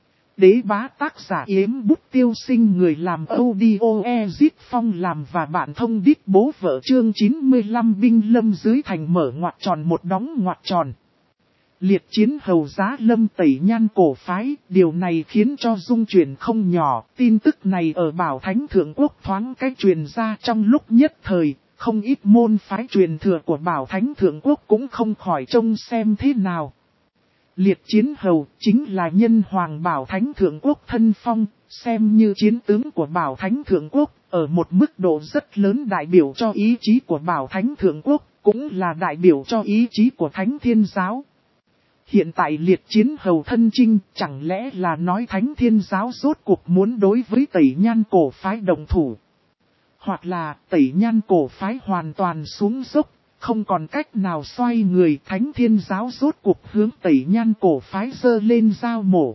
Đế bá tác giả Yếm Bút Tiêu Sinh, người làm audio Ezit Phong làm và bạn thông đít bố vợ chương 95 binh lâm dưới thành mở ngoặc tròn một đóng ngoặc tròn. Liệt Chiến Hầu giá lâm Tẩy Nhan cổ phái, điều này khiến cho dung chuyển không nhỏ. Tin tức này ở Bảo Thánh Thượng Quốc thoáng cách truyền ra trong lúc nhất thời, không ít môn phái truyền thừa của Bảo Thánh Thượng Quốc cũng không khỏi trông xem thế nào. Liệt Chiến Hầu chính là nhân hoàng Bảo Thánh Thượng Quốc thân phong, xem như chiến tướng của Bảo Thánh Thượng Quốc, ở một mức độ rất lớn đại biểu cho ý chí của Bảo Thánh Thượng Quốc, cũng là đại biểu cho ý chí của Thánh Thiên Giáo. Hiện tại Liệt Chiến Hầu thân chinh, chẳng lẽ là nói Thánh Thiên Giáo rốt cuộc muốn đối với Tẩy Nhan cổ phái đồng thủ. Hoặc là Tẩy Nhan cổ phái hoàn toàn xuống dốc, không còn cách nào xoay người. Thánh Thiên Giáo rốt cuộc hướng Tẩy Nhan cổ phái giơ lên dao mổ.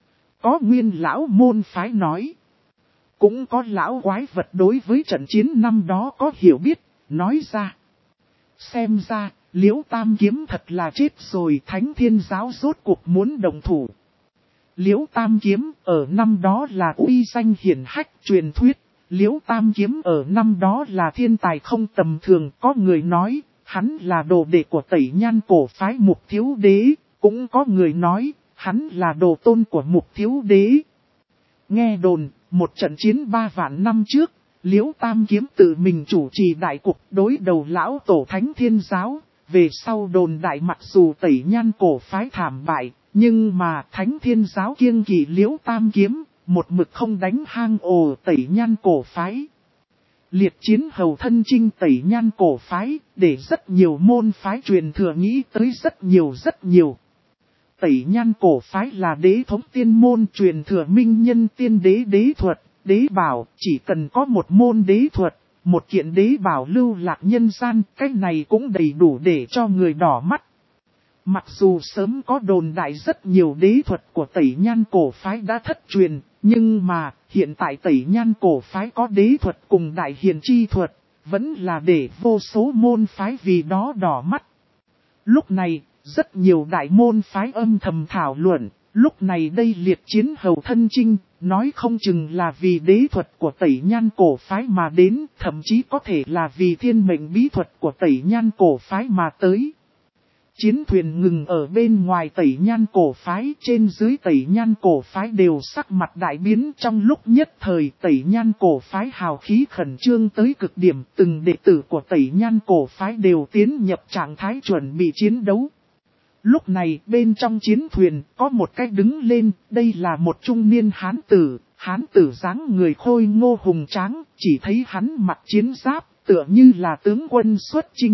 Có nguyên lão môn phái nói. Cũng có lão quái vật đối với trận chiến năm đó có hiểu biết, nói ra. Xem ra, Liễu Tam Kiếm thật là chết rồi. Thánh Thiên Giáo rốt cuộc muốn đồng thủ. Liễu Tam Kiếm ở năm đó là uy danh hiển hách truyền thuyết. Liễu Tam Kiếm ở năm đó là thiên tài không tầm thường. Có người nói, hắn là đồ đệ của Tẩy Nhan cổ phái Mục Thiếu Đế. Cũng có người nói, hắn là đồ tôn của Mục Thiếu Đế. Nghe đồn, một trận chiến 3 vạn năm trước, Liễu Tam Kiếm tự mình chủ trì đại cục đối đầu lão tổ Thánh Thiên Giáo. Về sau đồn đại mặc dù Tẩy Nhan cổ phái thảm bại, nhưng mà Thánh Thiên Giáo kiêng kỵ Liễu Tam Kiếm, một mực không đánh hang ổ Tẩy Nhan cổ phái. Liệt Chiến Hầu thân chinh Tẩy Nhan cổ phái, để rất nhiều môn phái truyền thừa nghĩ tới rất nhiều. Tẩy Nhan cổ phái là đế thống tiên môn truyền thừa minh nhân tiên đế đế thuật, đế bảo, chỉ cần có một môn đế thuật, một kiện đế bảo lưu lạc nhân gian, cái này cũng đầy đủ để cho người đỏ mắt. Mặc dù sớm có đồn đại rất nhiều đế thuật của Tẩy Nhan cổ phái đã thất truyền, nhưng mà hiện tại Tẩy Nhan cổ phái có đế thuật cùng đại hiền chi thuật, vẫn là để vô số môn phái vì đó đỏ mắt. Lúc này, rất nhiều đại môn phái âm thầm thảo luận, lúc này đây Liệt Chiến Hầu thân chinh, nói không chừng là vì đế thuật của Tẩy Nhan cổ phái mà đến, thậm chí có thể là vì thiên mệnh bí thuật của Tẩy Nhan cổ phái mà tới. Chiến thuyền ngừng ở bên ngoài Tẩy Nhan cổ phái, trên dưới Tẩy Nhan cổ phái đều sắc mặt đại biến. Trong lúc nhất thời Tẩy Nhan cổ phái hào khí khẩn trương tới cực điểm, từng đệ tử của Tẩy Nhan cổ phái đều tiến nhập trạng thái chuẩn bị chiến đấu. Lúc này bên trong chiến thuyền có một cái đứng lên, đây là một trung niên hán tử dáng người khôi ngô hùng tráng, chỉ thấy hắn mặc chiến giáp, tựa như là tướng quân xuất chinh.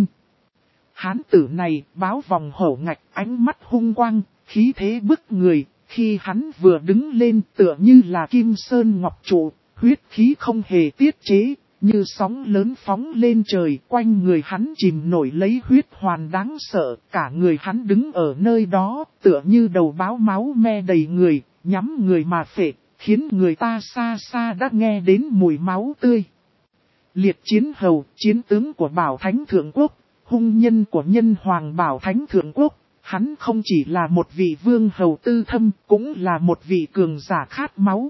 Hán tử này báo vòng hổ ngạch, ánh mắt hung quang, khí thế bức người, khi hắn vừa đứng lên tựa như là kim sơn ngọc trụ, huyết khí không hề tiết chế, như sóng lớn phóng lên trời, quanh người hắn chìm nổi lấy huyết hoàn đáng sợ, cả người hắn đứng ở nơi đó, tựa như đầu báo máu me đầy người, nhắm người mà phệ, khiến người ta xa xa đã nghe đến mùi máu tươi. Liệt Chiến Hầu, chiến tướng của Bảo Thánh Thượng Quốc, hung nhân của Nhân Hoàng Bảo Thánh Thượng Quốc, hắn không chỉ là một vị vương hầu tư thâm, cũng là một vị cường giả khát máu.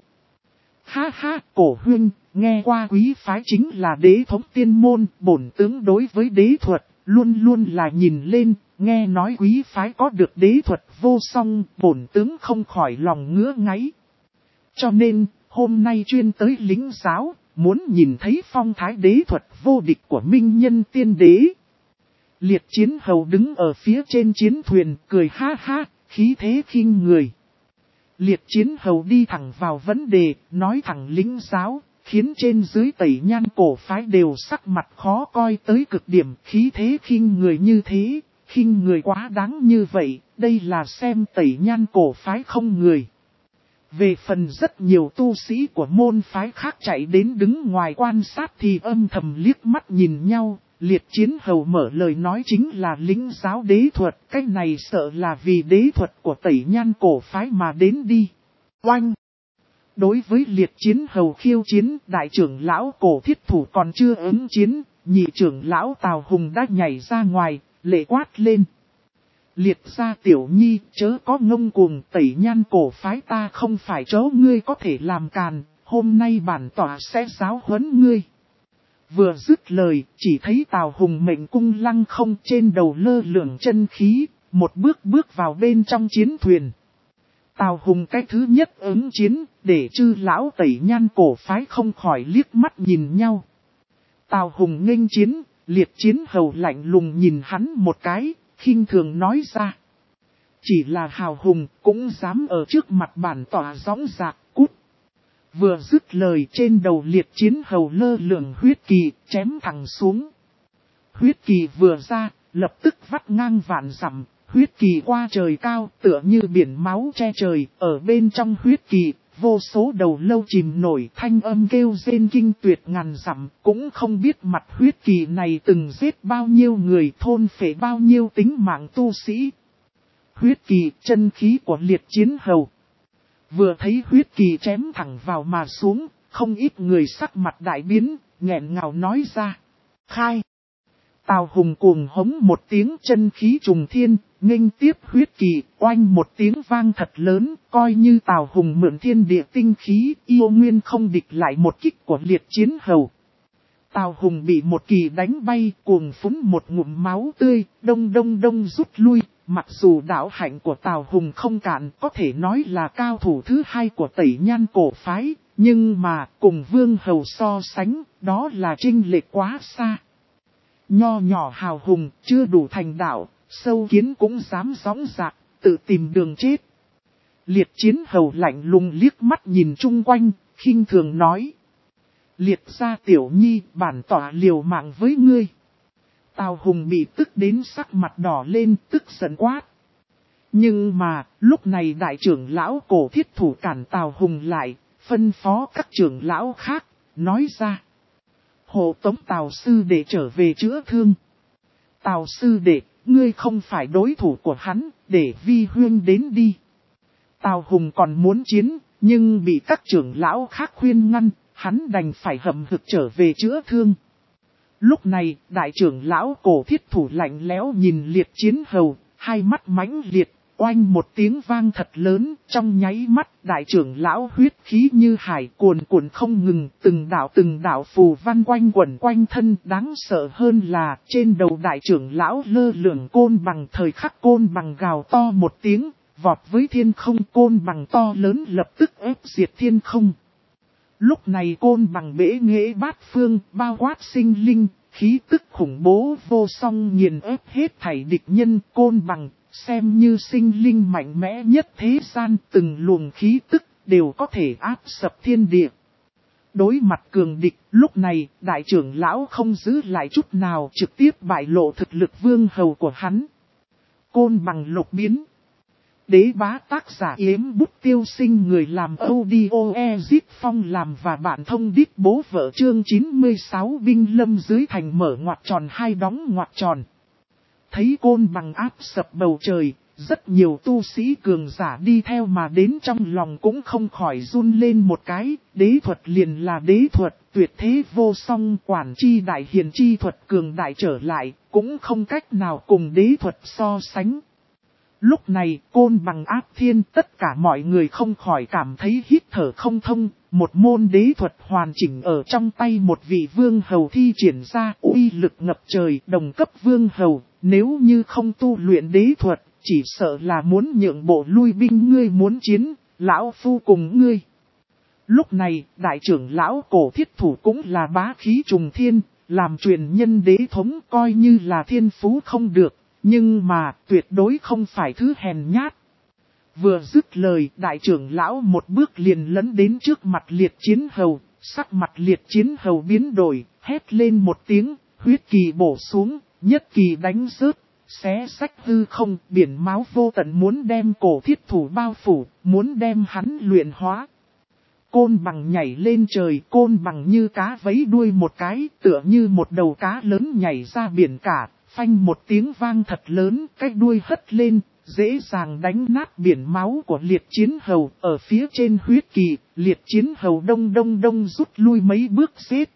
Ha ha, Cổ huynh, nghe qua quý phái chính là đế thống tiên môn, bổn tướng đối với đế thuật, luôn luôn là nhìn lên, nghe nói quý phái có được đế thuật vô song, bổn tướng không khỏi lòng ngứa ngáy. Cho nên, hôm nay chuyên tới lính giáo, muốn nhìn thấy phong thái đế thuật vô địch của minh nhân tiên đế. Liệt Chiến Hầu đứng ở phía trên chiến thuyền, cười ha ha, khí thế khinh người. Liệt Chiến Hầu đi thẳng vào vấn đề, nói thẳng lính giáo, khiến trên dưới Tẩy Nhan cổ phái đều sắc mặt khó coi tới cực điểm, khí thế khinh người như thế, khinh người quá đáng như vậy, đây là xem Tẩy Nhan cổ phái không người. Về phần rất nhiều tu sĩ của môn phái khác chạy đến đứng ngoài quan sát thì âm thầm liếc mắt nhìn nhau. Liệt Chiến Hầu mở lời nói chính là lính giáo đế thuật, cái này sợ là vì đế thuật của Tẩy Nhan cổ phái mà đến đi. Oanh! Đối với Liệt Chiến Hầu khiêu chiến, đại trưởng lão Cổ Thiết Thủ còn chưa ứng chiến, nhị trưởng lão Tào Hùng đã nhảy ra ngoài, lệ quát lên. Liệt gia tiểu nhi, chớ có ngông cuồng, Tẩy Nhan cổ phái ta không phải chỗ ngươi có thể làm càn, hôm nay bản tỏa sẽ giáo huấn ngươi. Vừa dứt lời, chỉ thấy Tào Hùng mệnh cung lăng không trên đầu lơ lửng chân khí, một bước bước vào bên trong chiến thuyền. Tào Hùng cái thứ nhất ứng chiến, để chư lão Tẩy Nhan cổ phái không khỏi liếc mắt nhìn nhau. Tào Hùng nghênh chiến, Liệt Chiến Hầu lạnh lùng nhìn hắn một cái, khinh thường nói ra. Chỉ là hào hùng, cũng dám ở trước mặt bản tỏa gióng giạc, cút. Vừa dứt lời trên đầu Liệt Chiến Hầu lơ lửng huyết kỳ, chém thẳng xuống. Huyết kỳ vừa ra, lập tức vắt ngang vạn dặm, huyết kỳ qua trời cao, tựa như biển máu che trời, ở bên trong huyết kỳ, vô số đầu lâu chìm nổi, thanh âm kêu rên kinh tuyệt ngàn dặm, cũng không biết mặt huyết kỳ này từng giết bao nhiêu người, thôn phệ bao nhiêu tính mạng tu sĩ. Huyết kỳ, chân khí của Liệt Chiến Hầu. Vừa thấy huyết kỳ chém thẳng vào mà xuống, không ít người sắc mặt đại biến, nghẹn ngào nói ra. Khai! Tào Hùng cuồng hống một tiếng, chân khí trùng thiên, nghênh tiếp huyết kỳ, oanh một tiếng vang thật lớn, coi như Tào Hùng mượn thiên địa tinh khí, yêu nguyên không địch lại một kích của Liệt Chiến Hầu. Tào Hùng bị một kỳ đánh bay, cuồng phúng một ngụm máu tươi, đông đông đông rút lui, mặc dù đạo hạnh của Tào Hùng không cạn, có thể nói là cao thủ thứ hai của Tẩy Nhan cổ phái, nhưng mà cùng Vương Hầu so sánh, đó là chênh lệch quá xa. Nho nhỏ hào hùng, chưa đủ thành đạo, sâu kiến cũng dám gióng giạc, tự tìm đường chết. Liệt Chiến Hầu lạnh lùng liếc mắt nhìn chung quanh, khinh thường nói. Liệt gia tiểu nhi, bản tỏa liều mạng với ngươi. Tào Hùng bị tức đến sắc mặt đỏ lên, tức giận quát. Nhưng mà, lúc này đại trưởng lão cổ thiết thủ cản Tào Hùng lại, phân phó các trưởng lão khác, nói ra. Hộ tống Tào sư đệ trở về chữa thương. Tào sư đệ, ngươi không phải đối thủ của hắn, để Vi huyên đến đi. Tào Hùng còn muốn chiến, nhưng bị các trưởng lão khác khuyên ngăn, hắn đành phải hậm hực trở về chữa thương. Lúc này, đại trưởng lão cổ thiết thủ lạnh lẽo nhìn Liệt Chiến Hầu, hai mắt mãnh liệt, oanh một tiếng vang thật lớn, trong nháy mắt đại trưởng lão huyết khí như hải cuồn cuộn không ngừng, từng đạo phù văn quanh quẩn quanh thân. Đáng sợ hơn là trên đầu đại trưởng lão lơ lửng côn bằng, thời khắc côn bằng gào to một tiếng, vọt với thiên không, côn bằng to lớn lập tức ép diệt thiên không. Lúc này côn bằng bể nghệ bát phương, bao quát sinh linh, khí tức khủng bố vô song nghiền ép hết thảy địch nhân. Côn bằng, xem như sinh linh mạnh mẽ nhất thế gian, từng luồng khí tức đều có thể áp sập thiên địa. Đối mặt cường địch, lúc này, đại trưởng lão không giữ lại chút nào, trực tiếp bại lộ thực lực vương hầu của hắn. Côn bằng lục biến. Đế bá tác giả Yếm Bút Tiêu Sinh, người làm audio Ezip Phong làm và bạn thông điệp bố vợ. Chương 96 binh lâm dưới thành, mở ngoặc tròn hai đóng ngoặc tròn. Thấy côn bằng áp sập bầu trời, rất nhiều tu sĩ cường giả đi theo mà đến, trong lòng cũng không khỏi run lên một cái. Đế thuật liền là đế thuật, tuyệt thế vô song, quản chi đại hiền chi thuật cường đại trở lại, cũng không cách nào cùng đế thuật so sánh. Lúc này, côn bằng áp thiên, tất cả mọi người không khỏi cảm thấy hít thở không thông. Một môn đế thuật hoàn chỉnh ở trong tay một vị vương hầu thi triển ra, uy lực ngập trời. Đồng cấp vương hầu, nếu như không tu luyện đế thuật, chỉ sợ là muốn nhượng bộ lui binh. Ngươi muốn chiến, lão phu cùng ngươi. Lúc này, đại trưởng lão cổ thiết thủ cũng là bá khí trùng thiên, làm truyền nhân đế thống, coi như là thiên phú không được. Nhưng mà, tuyệt đối không phải thứ hèn nhát. Vừa dứt lời, đại trưởng lão một bước liền lấn đến trước mặt Liệt Chiến Hầu, sắc mặt Liệt Chiến Hầu biến đổi, hét lên một tiếng, huyết kỳ bổ xuống, nhất kỳ đánh rớt, xé rách hư không, biển máu vô tận muốn đem cổ thiết thủ bao phủ, muốn đem hắn luyện hóa. Côn bằng nhảy lên trời, côn bằng như cá vấy đuôi một cái, tựa như một đầu cá lớn nhảy ra biển cả. Phanh một tiếng vang thật lớn, cái đuôi hất lên, dễ dàng đánh nát biển máu của Liệt Chiến Hầu. Ở phía trên huyết kỳ, Liệt Chiến Hầu đông rút lui mấy bước xếp.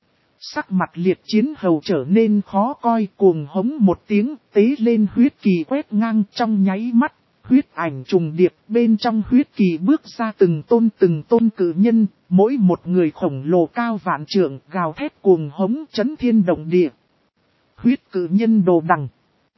Sắc mặt Liệt Chiến Hầu trở nên khó coi, cuồng hống một tiếng, tế lên huyết kỳ quét ngang. Trong nháy mắt, huyết ảnh trùng điệp, bên trong huyết kỳ bước ra từng tôn cử nhân, mỗi một người khổng lồ cao vạn trượng, gào thét cuồng hống chấn thiên động địa. Huyết cử nhân đồ đằng.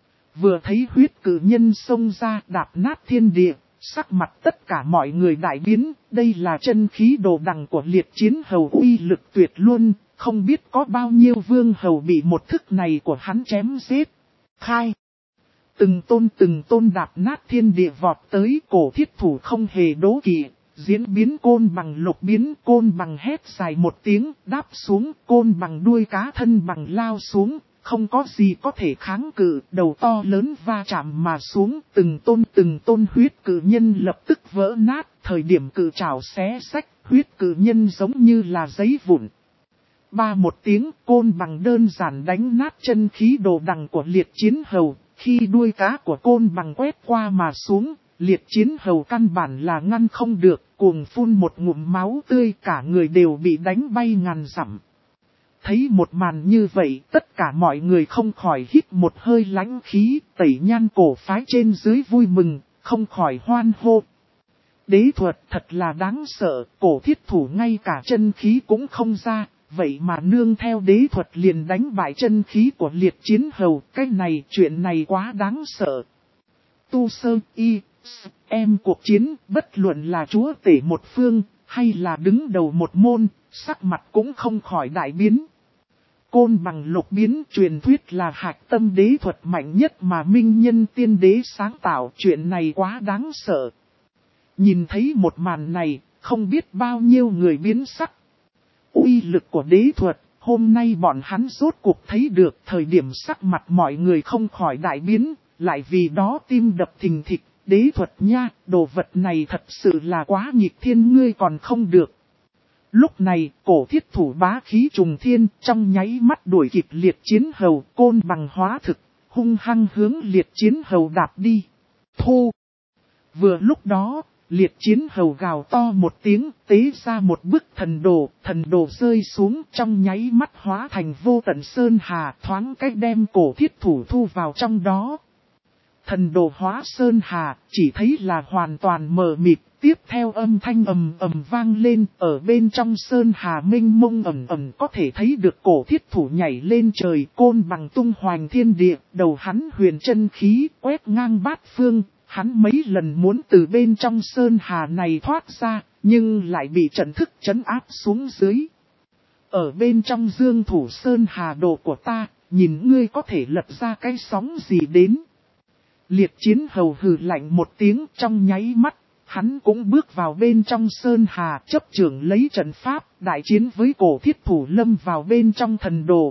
Vừa thấy huyết cử nhân xông ra, đạp nát thiên địa, sắc mặt tất cả mọi người đại biến. Đây là chân khí đồ đằng của Liệt Chiến Hầu, uy lực tuyệt luôn, không biết có bao nhiêu vương hầu bị một thức này của hắn chém giết. Khai. Từng tôn đạp nát thiên địa vọt tới, cổ thiết thủ không hề đố kỵ. Diễn biến côn bằng lục biến, côn bằng hét dài một tiếng, đáp xuống, côn bằng đuôi cá thân bằng lao xuống. Không có gì có thể kháng cự, đầu to lớn va chạm mà xuống, từng tôn huyết cử nhân lập tức vỡ nát, thời điểm cự trảo xé xách, huyết cử nhân giống như là giấy vụn. Ba một tiếng, côn bằng đơn giản đánh nát chân khí đồ đằng của Liệt Chiến Hầu, khi đuôi cá của côn bằng quét qua mà xuống, Liệt Chiến Hầu căn bản là ngăn không được, cuồng phun một ngụm máu tươi, cả người đều bị đánh bay ngàn dặm. Thấy một màn như vậy, tất cả mọi người không khỏi hít một hơi lãnh khí, Tẩy Nhan cổ phái trên dưới vui mừng, không khỏi hoan hô. Đế thuật thật là đáng sợ, cổ thiết thủ ngay cả chân khí cũng không ra, vậy mà nương theo đế thuật liền đánh bại chân khí của Liệt Chiến Hầu, chuyện này quá đáng sợ. Tu Sơ Y, em cuộc chiến, bất luận là chúa tể một phương, hay là đứng đầu một môn, sắc mặt cũng không khỏi đại biến. Côn bằng lục biến, truyền thuyết là hạch tâm đế thuật mạnh nhất mà Minh Nhân Tiên Đế sáng tạo, chuyện này quá đáng sợ. Nhìn thấy một màn này, không biết bao nhiêu người biến sắc. Uy lực của đế thuật, hôm nay bọn hắn rốt cuộc thấy được, thời điểm sắc mặt mọi người không khỏi đại biến, lại vì đó tim đập thình thịch, Đế thuật nha, đồ vật này thật sự là quá nghịch thiên, ngươi còn không được. Lúc này, cổ thiết thủ bá khí trùng thiên, trong nháy mắt đuổi kịp liệt chiến hầu, côn bằng hóa thực, hung hăng hướng liệt chiến hầu đạp đi. Thu! Vừa lúc đó, liệt chiến hầu gào to một tiếng, tế ra một bức thần đồ rơi xuống trong nháy mắt hóa thành vô tận sơn hà, thoáng cách đem cổ thiết thủ thu vào trong đó. Thần đồ hóa sơn hà, chỉ thấy là hoàn toàn mờ mịt, tiếp theo âm thanh ầm ầm vang lên, ở bên trong sơn hà mênh mông ầm có thể thấy được cổ thiết thủ nhảy lên trời, côn bằng tung hoành thiên địa, đầu hắn huyền chân khí, quét ngang bát phương, hắn mấy lần muốn từ bên trong sơn hà này thoát ra, nhưng lại bị trận thức trấn áp xuống dưới. Ở bên trong dương thủ sơn hà đồ của ta, nhìn ngươi có thể lật ra cái sóng gì đến. Liệt chiến hầu hừ lạnh một tiếng, trong nháy mắt, hắn cũng bước vào bên trong sơn hà, chấp trưởng lấy trận pháp, đại chiến với cổ thiết thủ lâm vào bên trong thần đồ.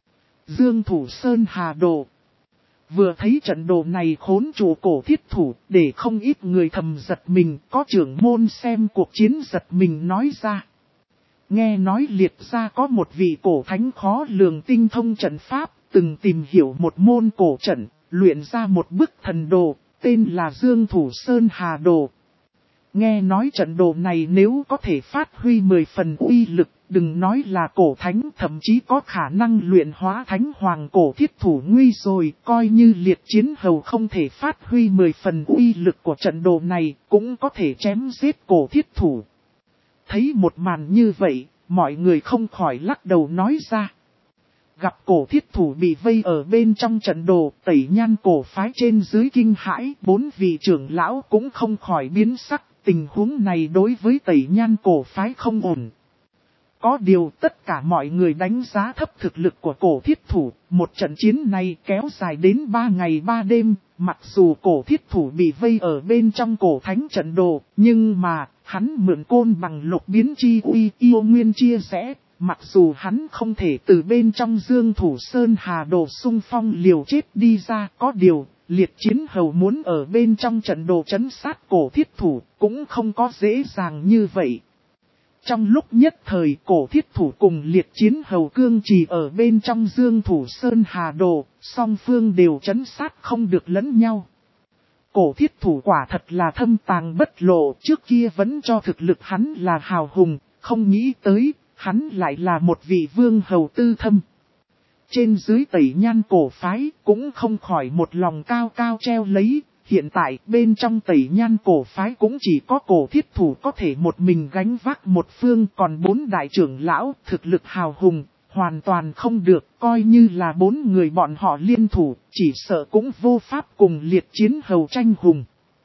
Dương thủ sơn hà đồ. Vừa thấy trận đồ này khốn trụ cổ thiết thủ, để không ít người thầm giật mình, có trưởng môn xem cuộc chiến giật mình nói ra. Nghe nói liệt ra có một vị cổ thánh khó lường tinh thông trận pháp, từng tìm hiểu một môn cổ trận, luyện ra một bức thần đồ, tên là Dương Thủ Sơn Hà Đồ. Nghe nói trận đồ này nếu có thể phát huy 10 phần uy lực, đừng nói là cổ thánh, thậm chí có khả năng luyện hóa thánh hoàng cổ thiết thủ nguy rồi, coi như liệt chiến hầu không thể phát huy 10 phần uy lực của trận đồ này, cũng có thể chém giết cổ thiết thủ. Thấy một màn như vậy, mọi người không khỏi lắc đầu nói ra. Gặp cổ thiết thủ bị vây ở bên trong trận đồ, Tẩy Nhan cổ phái trên dưới kinh hãi, 4 vị trưởng lão cũng không khỏi biến sắc, tình huống này đối với Tẩy Nhan cổ phái không ổn. Có điều tất cả mọi người đánh giá thấp thực lực của cổ thiết thủ, một trận chiến này kéo dài đến 3 ngày 3 đêm, mặc dù cổ thiết thủ bị vây ở bên trong cổ thánh trận đồ, nhưng mà, hắn mượn côn bằng lục biến chi uy yêu nguyên chia rẽ. Mặc dù hắn không thể từ bên trong Dương Thủ Sơn Hà Đồ xung phong liều chết đi ra, có điều, liệt chiến hầu muốn ở bên trong trận đồ trấn sát cổ thiết thủ, cũng không có dễ dàng như vậy. Trong lúc nhất thời cổ thiết thủ cùng liệt chiến hầu cương trì ở bên trong Dương Thủ Sơn Hà Đồ, song phương đều trấn sát không được lẫn nhau. Cổ thiết thủ quả thật là thâm tàng bất lộ, trước kia vẫn cho thực lực hắn là hào hùng, không nghĩ tới. Hắn lại là một vị vương hầu tư thâm. Trên dưới Tẩy Nhan cổ phái cũng không khỏi một lòng cao cao treo lấy. Hiện tại bên trong Tẩy Nhan cổ phái cũng chỉ có cổ thiết thủ có thể một mình gánh vác một phương. Còn 4 đại trưởng lão thực lực hào hùng hoàn toàn không được. Coi như là 4 người bọn họ liên thủ chỉ sợ cũng vô pháp cùng liệt chiến hầu tranh hùng.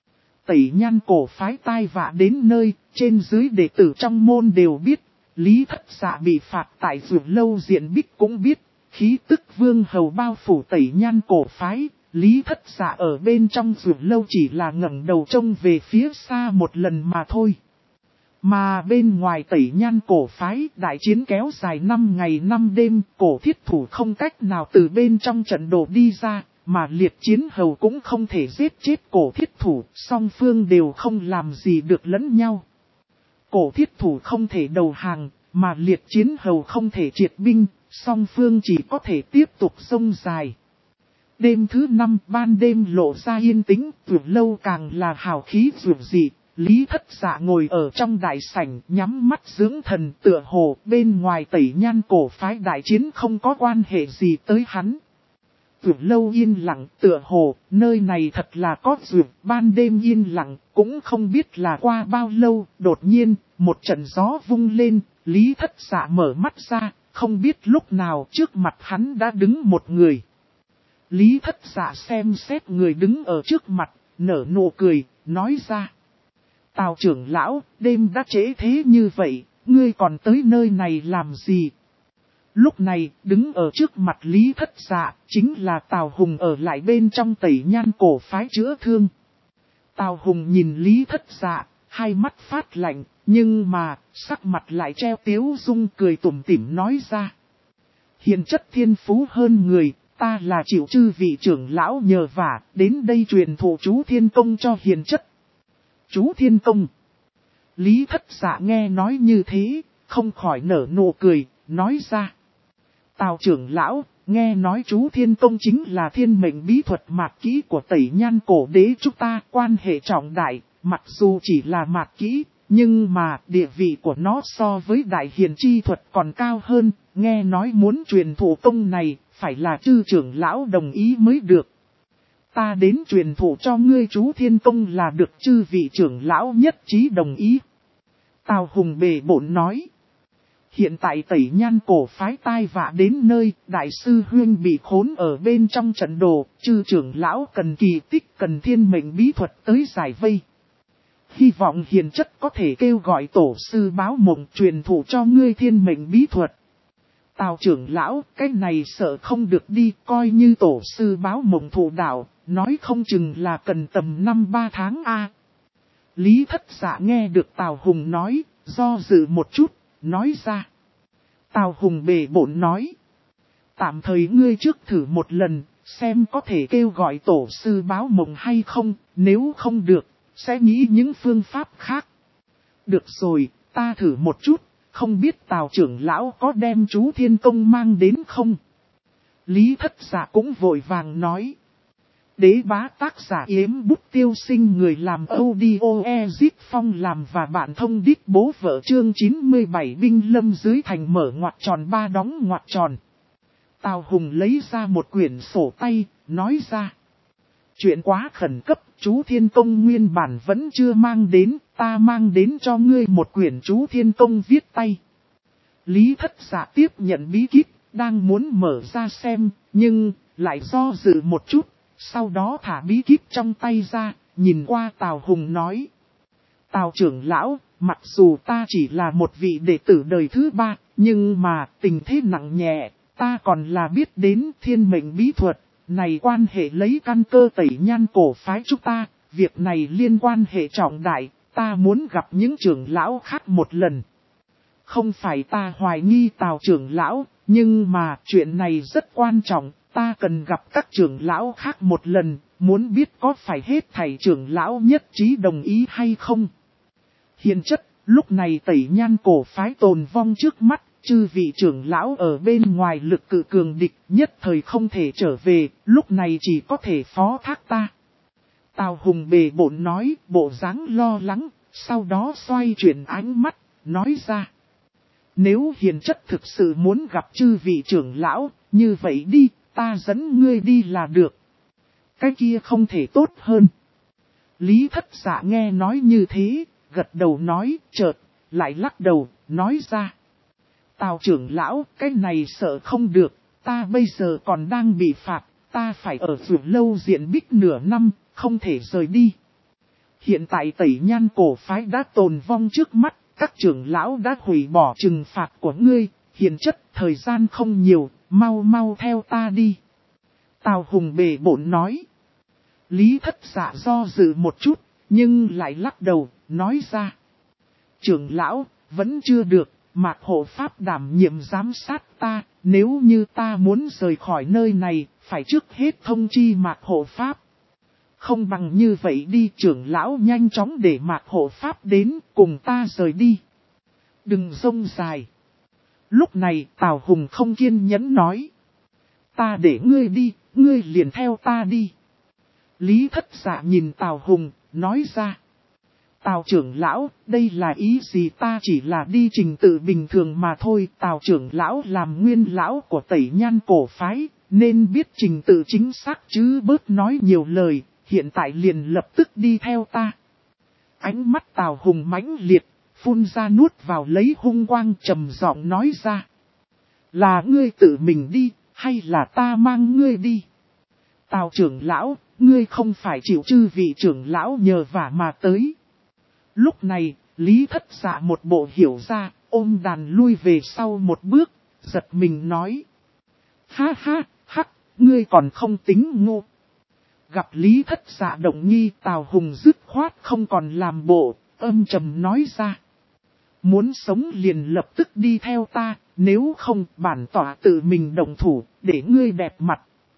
Tẩy Nhan cổ phái tai vạ đến nơi, trên dưới đệ tử trong môn đều biết. Lý Thất Dạ bị phạt tại Dược Lâu diện bích cũng biết, khí tức vương hầu bao phủ Tẩy Nhan cổ phái, Lý Thất Dạ ở bên trong Dược Lâu chỉ là ngẩng đầu trông về phía xa một lần mà thôi. Mà bên ngoài Tẩy Nhan cổ phái, đại chiến kéo dài 5 ngày 5 đêm, cổ thiết thủ không cách nào từ bên trong trận đồ đi ra, mà liệt chiến hầu cũng không thể giết chết cổ thiết thủ, song phương đều không làm gì được lẫn nhau. Cổ thiết thủ không thể đầu hàng, mà liệt chiến hầu không thể triệt binh, song phương chỉ có thể tiếp tục xông dài. Đêm thứ 5 ban đêm lộ ra yên tĩnh, Dược Lâu càng là hào khí dịu dị. Lý Thất Dạ ngồi ở trong đại sảnh nhắm mắt dưỡng thần tựa hồ bên ngoài Tẩy Nhan cổ phái đại chiến không có quan hệ gì tới hắn. Dược Lâu yên lặng tựa hồ, nơi này thật là có dược, ban đêm yên lặng, cũng không biết là qua bao lâu, đột nhiên, một trận gió vung lên, Lý Thất Dạ mở mắt ra, không biết lúc nào trước mặt hắn đã đứng một người. Lý Thất Dạ xem xét người đứng ở trước mặt, nở nụ cười, nói ra. Tào trưởng lão, đêm đã trễ thế như vậy, ngươi còn tới nơi này làm gì? Lúc này, đứng ở trước mặt Lý Thất Dạ, chính là Tào Hùng ở lại bên trong Tẩy Nhan cổ phái chữa thương. Tào Hùng nhìn Lý Thất Dạ, hai mắt phát lạnh, nhưng mà, sắc mặt lại treo tiếu dung cười tủm tỉm nói ra. Hiền chất thiên phú hơn người, ta là chịu chư vị trưởng lão nhờ vả, đến đây truyền thụ chú Thiên Công cho hiền chất. Chú Thiên Công. Lý Thất Dạ nghe nói như thế, không khỏi nở nụ cười, nói ra. Tào trưởng lão, nghe nói chú Thiên Công chính là thiên mệnh bí thuật mạt kỹ của Tẩy Nhan cổ đế chúng ta, quan hệ trọng đại, mặc dù chỉ là mạt kỹ, nhưng mà địa vị của nó so với đại hiền chi thuật còn cao hơn, nghe nói muốn truyền thụ công này, phải là chư trưởng lão đồng ý mới được. Ta đến truyền thụ cho ngươi chú Thiên Công là được chư vị trưởng lão nhất trí đồng ý. Tào Hùng bề bộn nói. Hiện tại Tẩy Nhan cổ phái tai vạ đến nơi, đại sư Huyên bị khốn ở bên trong trận đồ, chư trưởng lão cần kỳ tích, cần thiên mệnh bí thuật tới giải vây. Hy vọng hiền chất có thể kêu gọi tổ sư báo mộng truyền thụ cho ngươi thiên mệnh bí thuật. Tào trưởng lão, cái này sợ không được đi, coi như tổ sư báo mộng thụ đạo, nói không chừng là cần tầm 5-3 tháng a. Lý Thất Dạ nghe được Tào Hùng nói, do dự một chút, nói ra. Tào Hùng bề bộn nói. Tạm thời ngươi trước thử một lần, xem có thể kêu gọi tổ sư báo mộng hay không, nếu không được, sẽ nghĩ những phương pháp khác. Được rồi, ta thử một chút, không biết Tào trưởng lão có đem chú Thiên Công mang đến không? Lý Thất Dạ cũng vội vàng nói. Đế bá tác giả Yếm Bút Tiêu Sinh, người làm audio Ezip Phong làm và bạn thông đít bố vợ chương 97 binh lâm dưới thành mở ngoặc tròn 3 đóng ngoặc tròn. Tào Hùng lấy ra một quyển sổ tay, nói ra. Chuyện quá khẩn cấp, chú Thiên Công nguyên bản vẫn chưa mang đến, ta mang đến cho ngươi một quyển chú Thiên Công viết tay. Lý Thất Dạ tiếp nhận bí kíp, đang muốn mở ra xem, nhưng lại do dự một chút. Sau đó thả bí kíp trong tay ra, nhìn qua Tào Hùng nói. Tào trưởng lão, mặc dù ta chỉ là một vị đệ tử đời thứ 3, nhưng mà tình thế nặng nhẹ, ta còn là biết đến thiên mệnh bí thuật, này quan hệ lấy căn cơ Tẩy Nhan cổ phái chúng ta, việc này liên quan hệ trọng đại, ta muốn gặp những trưởng lão khác một lần. Không phải ta hoài nghi Tào trưởng lão, nhưng mà chuyện này rất quan trọng. Ta cần gặp các trưởng lão khác một lần, muốn biết có phải hết thảy trưởng lão nhất trí đồng ý hay không. Hiền chất, lúc này Tẩy Nhan cổ phái tồn vong trước mắt, chư vị trưởng lão ở bên ngoài lực cự cường địch, nhất thời không thể trở về, lúc này chỉ có thể phó thác ta. Tào Hùng bề bộn nói, bộ dáng lo lắng, sau đó xoay chuyển ánh mắt, nói ra. Nếu hiền chất thực sự muốn gặp chư vị trưởng lão, như vậy đi. Ta dẫn ngươi đi là được. Cái kia không thể tốt hơn. Lý Thất Dạ nghe nói như thế, gật đầu nói, chợt, lại lắc đầu, nói ra. Tào trưởng lão, cái này sợ không được, ta bây giờ còn đang bị phạt, ta phải ở Vượt Lâu diện bích nửa năm, không thể rời đi. Hiện tại Tẩy Nhan cổ phái đã tồn vong trước mắt, các trưởng lão đã hủy bỏ trừng phạt của ngươi, hiền chất, thời gian không nhiều. Mau mau theo ta đi. Tào Hùng bề bộn nói. Lý Thất Dạ do dự một chút, nhưng lại lắc đầu, nói ra. Trưởng lão, vẫn chưa được, Mạc hộ pháp đảm nhiệm giám sát ta, nếu như ta muốn rời khỏi nơi này, phải trước hết thông chi Mạc hộ pháp. Không bằng như vậy đi, trưởng lão nhanh chóng để Mạc hộ pháp đến, cùng ta rời đi. Đừng rông dài. Lúc này Tào Hùng không kiên nhẫn nói. Ta để ngươi đi, ngươi liền theo ta đi. Lý Thất Dạ nhìn Tào Hùng, nói ra. Tào trưởng lão, đây là ý gì, ta chỉ là đi trình tự bình thường mà thôi. Tào trưởng lão làm nguyên lão của Tẩy Nhan cổ phái, nên biết trình tự chính xác chứ bớt nói nhiều lời, hiện tại liền lập tức đi theo ta. Ánh mắt Tào Hùng mãnh liệt. Phun ra nuốt vào lấy hung quang trầm giọng nói ra. Là ngươi tự mình đi, hay là ta mang ngươi đi? Tào trưởng lão, ngươi không phải chịu chư vị trưởng lão nhờ vả mà tới. Lúc này, Lý Thất Dạ một bộ hiểu ra, ôm đàn lui về sau một bước, giật mình nói. Ha ha, hắc, ngươi còn không tính ngu. Gặp Lý Thất Dạ động nghi, Tào Hùng dứt khoát không còn làm bộ, âm trầm nói ra. Muốn sống liền lập tức đi theo ta, nếu không bản tỏa tự mình động thủ, để ngươi đẹp mặt.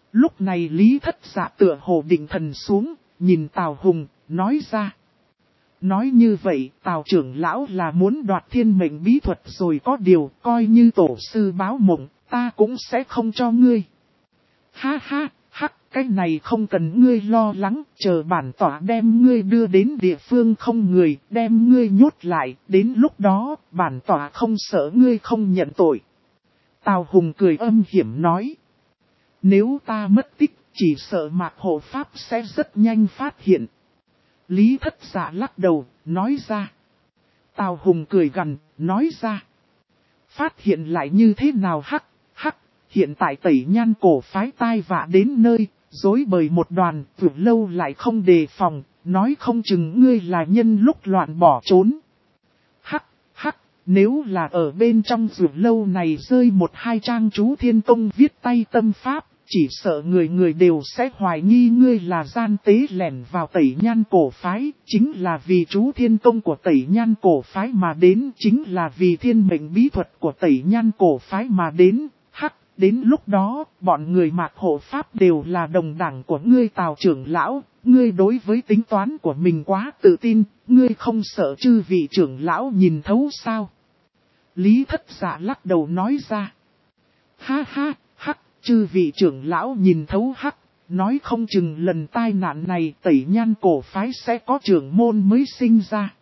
Lúc này Lý Thất Dạ tựa hồ định thần xuống, nhìn Tào Hùng, nói ra. Nói như vậy, Tào trưởng lão là muốn đoạt thiên mệnh bí thuật rồi, có điều, coi như tổ sư báo mộng, ta cũng sẽ không cho ngươi. Ha ha, hắc, cái này không cần ngươi lo lắng, chờ bản tỏa đem ngươi đưa đến địa phương không người, đem ngươi nhốt lại, đến lúc đó, bản tỏa không sợ ngươi không nhận tội. Tào Hùng cười âm hiểm nói. Nếu ta mất tích, chỉ sợ Mạc Hộ Pháp sẽ rất nhanh phát hiện. Lý Thất Dạ lắc đầu, nói ra. Tào Hùng cười gằn, nói ra. Phát hiện lại như thế nào hắc, hiện tại Tẩy Nhan cổ phái tai vạ đến nơi, dối bời một đoàn, vượt lâu lại không đề phòng, nói không chừng ngươi là nhân lúc loạn bỏ trốn. Hắc, nếu là ở bên trong vượt lâu này rơi một hai trang chú Thiên Tông viết tay tâm pháp, chỉ sợ người người đều sẽ hoài nghi ngươi là gian tế lẻn vào Tẩy Nhan cổ phái, chính là vì chú Thiên Tông của Tẩy Nhan cổ phái mà đến, chính là vì thiên mệnh bí thuật của Tẩy Nhan cổ phái mà đến. Đến lúc đó, bọn người Mạc Hộ Pháp đều là đồng đảng của ngươi Tào trưởng lão, ngươi đối với tính toán của mình quá tự tin, ngươi không sợ chư vị trưởng lão nhìn thấu sao? Lý Thất Dạ lắc đầu nói ra. Ha ha, chư vị trưởng lão nhìn thấu nói không chừng lần tai nạn này Tẩy Nhan cổ phái sẽ có trưởng môn mới sinh ra.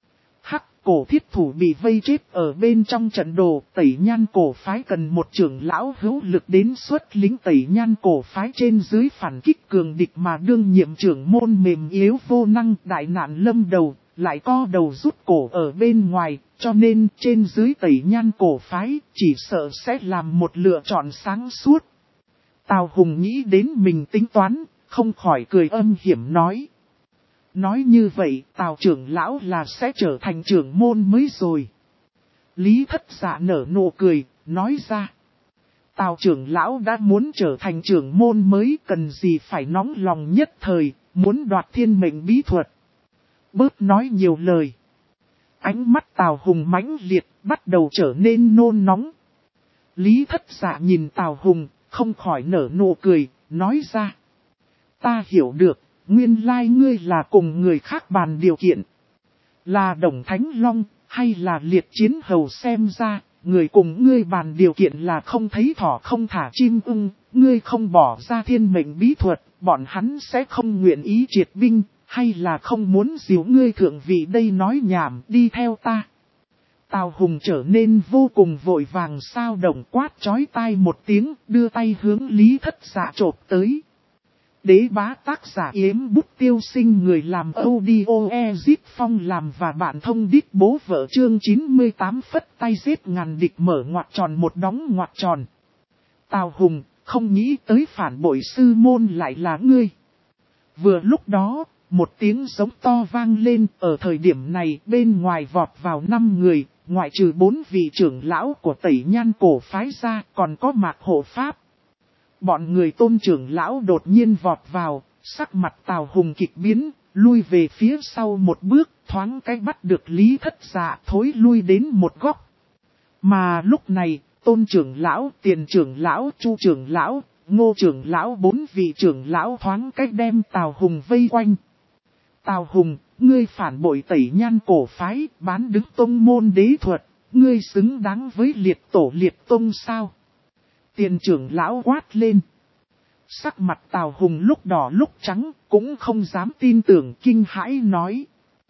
Cổ thiết thủ bị vây chết ở bên trong trận đồ, Tẩy Nhan cổ phái cần một trưởng lão hữu lực đến xuất lính Tẩy Nhan cổ phái trên dưới phản kích cường địch mà đương nhiệm trưởng môn mềm yếu vô năng, đại nạn lâm đầu, lại co đầu rút cổ ở bên ngoài, cho nên trên dưới Tẩy Nhan cổ phái chỉ sợ sẽ làm một lựa chọn sáng suốt. Tào Hùng nghĩ đến mình tính toán, không khỏi cười âm hiểm nói. Nói như vậy, Tào trưởng lão là sẽ trở thành trưởng môn mới rồi. Lý Thất Dạ nở nụ cười, nói ra. Tào trưởng lão đã muốn trở thành trưởng môn mới, cần gì phải nóng lòng nhất thời, muốn đoạt thiên mệnh bí thuật. Bớt nói nhiều lời. Ánh mắt Tào Hùng mãnh liệt, bắt đầu trở nên nôn nóng. Lý Thất Dạ nhìn Tào Hùng, không khỏi nở nụ cười, nói ra. Ta hiểu được. Nguyên lai ngươi là cùng người khác bàn điều kiện. Là Đồng Thánh Long, hay là Liệt Chiến Hầu, xem ra, người cùng ngươi bàn điều kiện là không thấy thỏ không thả chim ưng, ngươi không bỏ ra thiên mệnh bí thuật, bọn hắn sẽ không nguyện ý triệt binh, hay là không muốn dìu ngươi thượng vị đây nói nhảm, đi theo ta. Tào Hùng trở nên vô cùng vội vàng, sao động quát chói tai một tiếng, đưa tay hướng Lý Thất Dạ chộp tới. Đế bá tác giả Yếm Bút Tiêu Sinh, người làm audio Ezip Phong làm và bạn thông đít bố vợ, chương 98 phất tay giết ngàn địch, mở ngoặc tròn một đóng ngoặc tròn. Tào Hùng, không nghĩ tới phản bội sư môn lại là ngươi. Vừa lúc đó, một tiếng giống to vang lên, ở thời điểm này bên ngoài vọt vào 5 người, ngoại trừ 4 vị trưởng lão của Tẩy Nhan cổ phái ra, còn có Mạc Hộ Pháp. Bọn người Tôn trưởng lão đột nhiên vọt vào, sắc mặt Tào Hùng kịch biến, lui về phía sau một bước, thoáng cái bắt được Lý Thất Dạ, thối lui đến một góc. Mà lúc này, Tôn trưởng lão, Tiền trưởng lão, Chu trưởng lão, Ngô trưởng lão, 4 vị trưởng lão thoáng cách đem Tào Hùng vây quanh. Tào Hùng, ngươi phản bội Tẩy Nhan cổ phái, bán đứng tông môn đế thuật, ngươi xứng đáng với liệt tổ liệt tông sao? Tiền trưởng lão quát lên. Sắc mặt Tào Hùng lúc đỏ lúc trắng, cũng không dám tin tưởng, kinh hãi nói.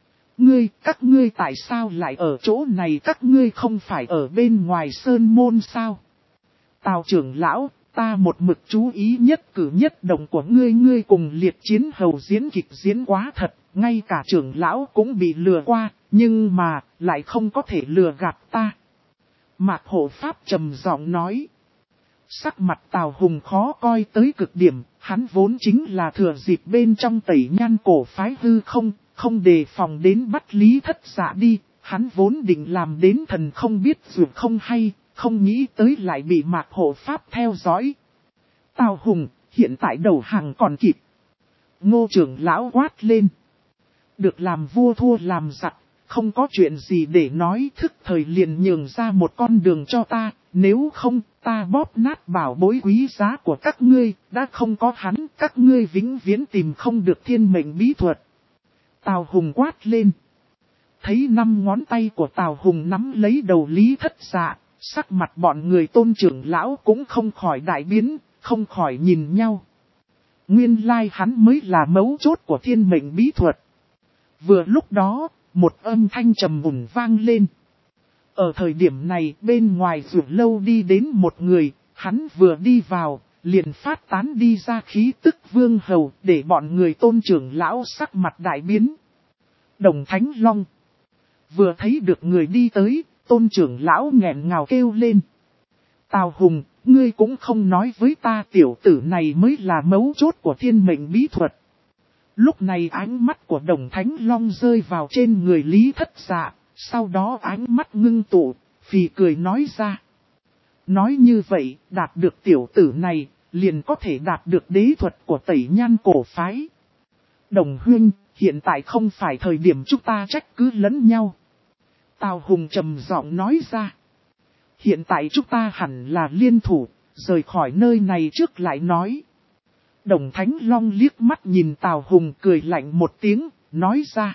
Các ngươi tại sao lại ở chỗ này, các ngươi không phải ở bên ngoài sơn môn sao? Tào trưởng lão, ta một mực chú ý nhất cử nhất động của ngươi cùng Liệt Chiến Hầu diễn kịch diễn quá thật, ngay cả trưởng lão cũng bị lừa qua, nhưng mà, lại không có thể lừa gạt ta. Mạc Hộ Pháp trầm giọng nói. Sắc mặt Tào Hùng khó coi tới cực điểm, hắn vốn chính là thừa dịp bên trong Tẩy Nhan cổ phái hư không đề phòng đến bắt Lý Thất Dạ đi, hắn vốn định làm đến thần không biết dù không hay, không nghĩ tới lại bị Mạc Hộ Pháp theo dõi. Tào Hùng, hiện tại đầu hàng còn kịp. Ngô trưởng lão quát lên. Được làm vua thua làm giặc, không có chuyện gì để nói, thức thời liền nhường ra một con đường cho ta, nếu không ta bóp nát bảo bối quý giá của các ngươi, đã không có hắn các ngươi vĩnh viễn tìm không được thiên mệnh bí thuật. Tào Hùng quát lên. Thấy 5 ngón tay của Tào Hùng nắm lấy đầu Lý Thất Dạ, sắc mặt bọn người Tôn trưởng lão cũng không khỏi đại biến, không khỏi nhìn nhau. Nguyên lai hắn mới là mấu chốt của thiên mệnh bí thuật. Vừa lúc đó, một âm thanh trầm mùn vang lên. Ở thời điểm này, bên ngoài rủ lâu đi đến một người, hắn vừa đi vào, liền phát tán đi ra khí tức vương hầu, để bọn người Tôn trưởng lão sắc mặt đại biến. Đồng Thánh Long. Vừa thấy được người đi tới, Tôn trưởng lão nghẹn ngào kêu lên. Tào Hùng, ngươi cũng không nói với ta tiểu tử này mới là mấu chốt của thiên mệnh bí thuật. Lúc này ánh mắt của Đồng Thánh Long rơi vào trên người Lý Thất Dạ, sau đó ánh mắt ngưng tụ, phì cười nói ra. Nói như vậy, đạt được tiểu tử này, liền có thể đạt được đế thuật của Tẩy Nhan cổ phái. Đồng huynh, hiện tại không phải thời điểm chúng ta trách cứ lẫn nhau. Tào Hùng trầm giọng nói ra. Hiện tại chúng ta hẳn là liên thủ, rời khỏi nơi này trước lại nói. Đồng Thánh Long liếc mắt nhìn Tào Hùng cười lạnh một tiếng, nói ra.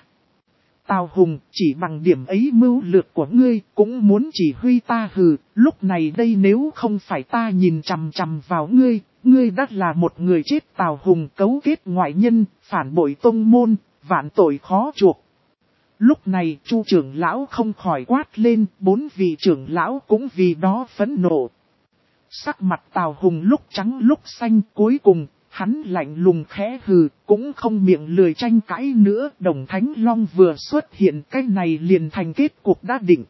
Tào Hùng, chỉ bằng điểm ấy mưu lược của ngươi, cũng muốn chỉ huy ta hừ, lúc này đây nếu không phải ta nhìn chằm chằm vào ngươi, ngươi đã là một người chết. Tào Hùng cấu kết ngoại nhân, phản bội tông môn, vạn tội khó chuộc. Lúc này Chu trưởng lão không khỏi quát lên, 4 vị trưởng lão cũng vì đó phẫn nộ. Sắc mặt Tào Hùng lúc trắng lúc xanh, cuối cùng, hắn lạnh lùng khẽ hừ, cũng không miệng lười tranh cãi nữa. Đồng Thánh Long vừa xuất hiện, cái này liền thành kết cục đã định.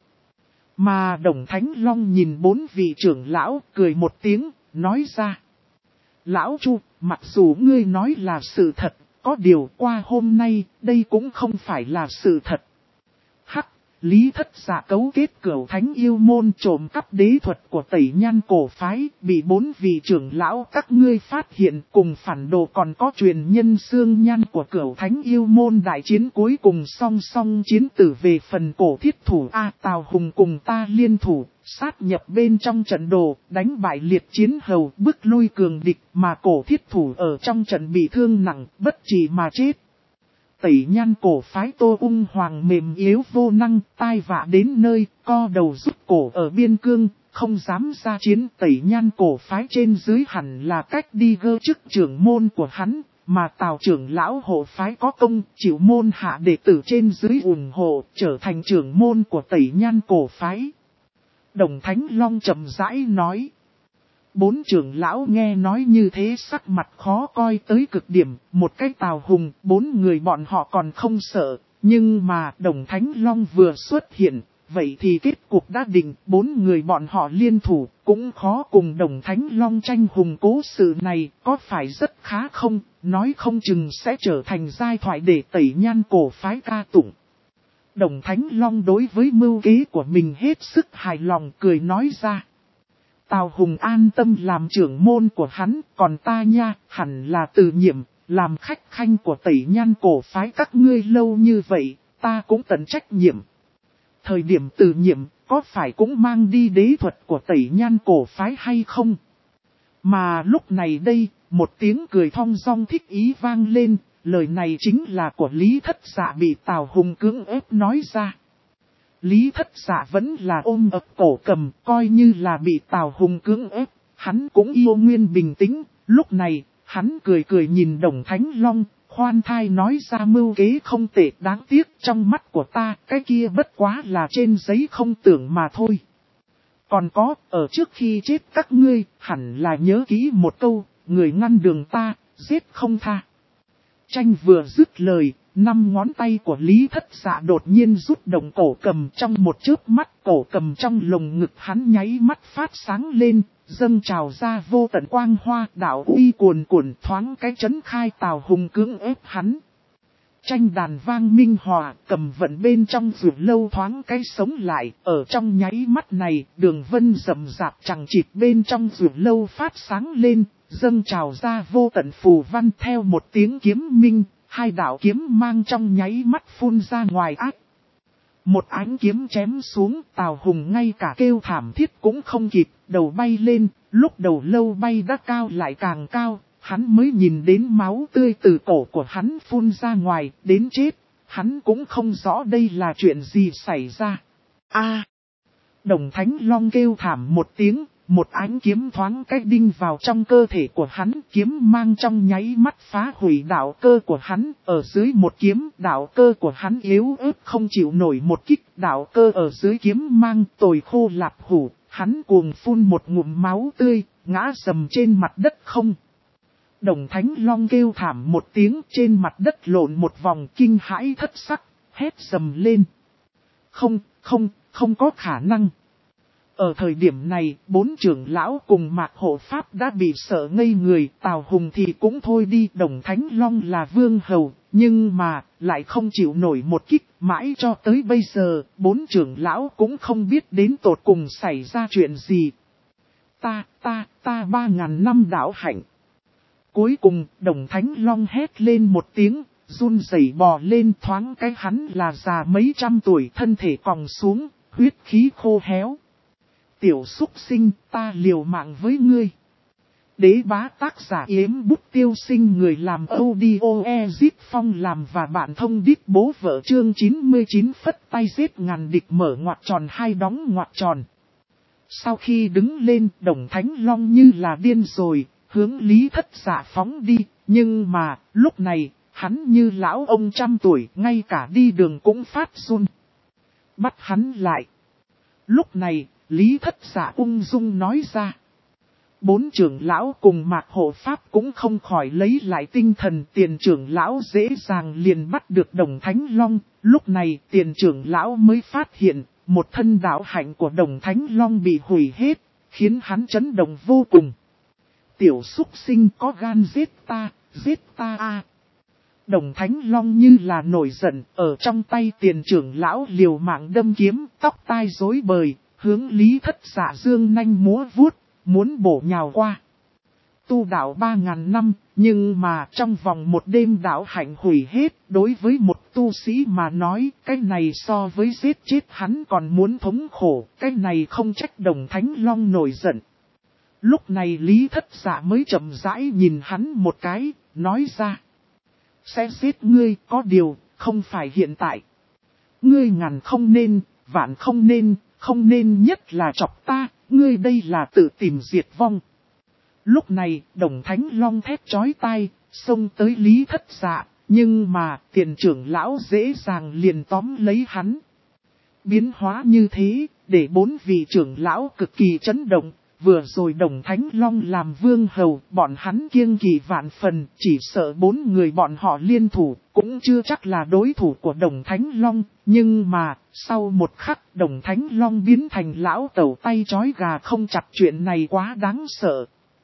Mà Đồng Thánh Long nhìn 4 vị trưởng lão, cười một tiếng, nói ra. Lão Chu, mặc dù ngươi nói là sự thật, có điều qua hôm nay, đây cũng không phải là sự thật. Hắc, Lý Thất Dạ cấu kết Cửu Thánh yêu môn trộm cắp đế thuật của Tẩy Nhan cổ phái, bị 4 vị trưởng lão các ngươi phát hiện, cùng phản đồ còn có truyền nhân xương nhan của Cửu Thánh yêu môn. Đại chiến cuối cùng song song chiến tử về phần cổ thiết thủ Tào Hùng cùng ta liên thủ, sát nhập bên trong trận đồ, đánh bại liệt chiến hầu, bức lui cường địch, mà cổ thiết thủ ở trong trận bị thương nặng, bất trị mà chết. Tẩy Nhan cổ phái Tô Ung Hoàng mềm yếu vô năng, tai vạ đến nơi, co đầu rút cổ ở biên cương, không dám ra chiến. Tẩy Nhan cổ phái trên dưới hẳn là cách đi gơ chức trưởng môn của hắn, mà Tào trưởng lão hộ phái có công, chịu môn hạ đệ tử trên dưới ủng hộ, trở thành trưởng môn của Tẩy Nhan cổ phái. Đồng Thánh Long chậm rãi nói. 4 trưởng lão nghe nói như thế sắc mặt khó coi tới cực điểm, một cái Tào Hùng, 4 người bọn họ còn không sợ, nhưng mà Đồng Thánh Long vừa xuất hiện, vậy thì kết cục đã định, 4 người bọn họ liên thủ, cũng khó cùng Đồng Thánh Long tranh hùng. Cố sự này có phải rất khá không, nói không chừng sẽ trở thành giai thoại để Tẩy Nhan cổ phái ca tụng. Đồng Thánh Long đối với mưu kế của mình hết sức hài lòng, cười nói ra. Tào Hùng an tâm làm trưởng môn của hắn, còn ta nha, hẳn là từ nhiệm, làm khách khanh của Tẩy Nhan cổ phái các ngươi lâu như vậy, ta cũng tận trách nhiệm. Thời điểm từ nhiệm, có phải cũng mang đi đế thuật của Tẩy Nhan cổ phái hay không? Mà lúc này đây, một tiếng cười thong dong thích ý vang lên, lời này chính là của Lý Thất Dạ bị Tào Hùng cưỡng ép nói ra. Lý Thất Dạ vẫn là ôm ập cổ cầm, coi như là bị Tào Hùng cưỡng ép, hắn cũng yêu nguyên bình tĩnh. Lúc này, hắn cười cười nhìn Đồng Thánh Long, khoan thai nói ra mưu kế không tệ, đáng tiếc trong mắt của ta, cái kia bất quá là trên giấy không tưởng mà thôi. Còn có, ở trước khi chết các ngươi, hẳn là nhớ kỹ một câu, người ngăn đường ta, giết không tha. Tranh vừa dứt lời, 5 ngón tay của Lý Thất Dạ đột nhiên rút động cổ cầm, trong một chớp mắt, cổ cầm trong lồng ngực hắn nháy mắt phát sáng lên, dâng trào ra vô tận quang hoa, đạo uy cuồn cuộn, thoáng cái chấn khai Tào Hùng cưỡng ép hắn. Tranh đàn vang minh hòa, cầm vận bên trong rượu lâu thoáng cái sống lại, ở trong nháy mắt này, đường vân rậm rạp chẳng chịt bên trong rượu lâu phát sáng lên, dâng trào ra vô tận phù văn. Theo một tiếng kiếm minh, 2 đạo kiếm mang trong nháy mắt phun ra ngoài ác. Một ánh kiếm chém xuống, Tào Hùng ngay cả kêu thảm thiết cũng không kịp, đầu bay lên, lúc đầu lâu bay đã cao lại càng cao, hắn mới nhìn đến máu tươi từ cổ của hắn phun ra ngoài, đến chết, hắn cũng không rõ đây là chuyện gì xảy ra. Đồng Thánh Long kêu thảm một tiếng, một ánh kiếm thoáng cách đinh vào trong cơ thể của hắn, kiếm mang trong nháy mắt phá hủy đạo cơ của hắn, ở dưới một kiếm, đạo cơ của hắn yếu ớt không chịu nổi một kích, đạo cơ ở dưới kiếm mang tồi khô lạp hủ, hắn cuồng phun một ngụm máu tươi, ngã sầm trên mặt đất không. Đồng Thánh Long kêu thảm một tiếng, trên mặt đất lộn một vòng kinh hãi thất sắc, hét sầm lên. Không có khả năng. Ở thời điểm này, 4 trưởng lão cùng Mạc Hộ Pháp đã bị sợ ngây người, Tào Hùng thì cũng thôi đi, Đồng Thánh Long là vương hầu, nhưng mà, lại không chịu nổi một kích, mãi cho tới bây giờ, 4 trưởng lão cũng không biết đến tột cùng xảy ra chuyện gì. Ta 3.000 năm đạo hạnh. Cuối cùng, Đồng Thánh Long hét lên một tiếng, run rẩy bò lên, thoáng cái hắn là già mấy trăm tuổi, thân thể còng xuống, huyết khí khô héo. Tiểu súc sinh, ta liều mạng với ngươi. Đế bá tác giả Yếm Bút Tiêu Sinh, người làm audio Ezip Phong làm và bạn thông đít bố vợ chương 99 phất tay giết ngàn địch, mở ngoặc tròn hai đóng ngoặc tròn. Sau khi đứng lên, Đồng Thánh Long như là điên rồi, hướng Lý Thất Dạ phóng đi, nhưng mà, lúc này, hắn như lão ông trăm tuổi, ngay cả đi đường cũng phát run. Bắt hắn lại. Lúc này, Lý Thất Dạ ung dung nói ra. 4 trưởng lão cùng Mạc Hộ Pháp cũng không khỏi lấy lại tinh thần, Tiền trưởng lão dễ dàng liền bắt được Đồng Thánh Long. Lúc này Tiền trưởng lão mới phát hiện, một thân đạo hạnh của Đồng Thánh Long bị hủy hết, khiến hắn chấn động vô cùng. Tiểu súc sinh có gan giết ta a. Đồng Thánh Long như là nổi giận, ở trong tay Tiền trưởng lão liều mạng đâm kiếm, tóc tai rối bời, hướng Lý Thất Dạ dương nanh múa vuốt, muốn bổ nhào qua. Tu đạo 3.000 năm, nhưng mà trong vòng một đêm đạo hạnh hủy hết, đối với một tu sĩ mà nói, cái này so với giết chết hắn còn muốn thống khổ, cái này không trách Đồng Thánh Long nổi giận. Lúc này Lý Thất Dạ mới chậm rãi nhìn hắn một cái, nói ra. Sẽ giết ngươi, có điều, không phải hiện tại. Ngươi ngàn không nên, vạn không nên nhất là chọc ta, ngươi đây là tự tìm diệt vong. Lúc này, Đồng Thánh Long thét chói tai, xông tới Lý Thất Dạ, nhưng mà, Tiền trưởng lão dễ dàng liền tóm lấy hắn. Biến hóa như thế, để 4 vị trưởng lão cực kỳ chấn động. Vừa rồi Đồng Thánh Long làm vương hầu, bọn hắn kiêng kỳ vạn phần, chỉ sợ 4 người bọn họ liên thủ, cũng chưa chắc là đối thủ của Đồng Thánh Long. Nhưng mà, sau một khắc, Đồng Thánh Long biến thành lão tẩu tay chói gà không chặt, chuyện này quá đáng sợ.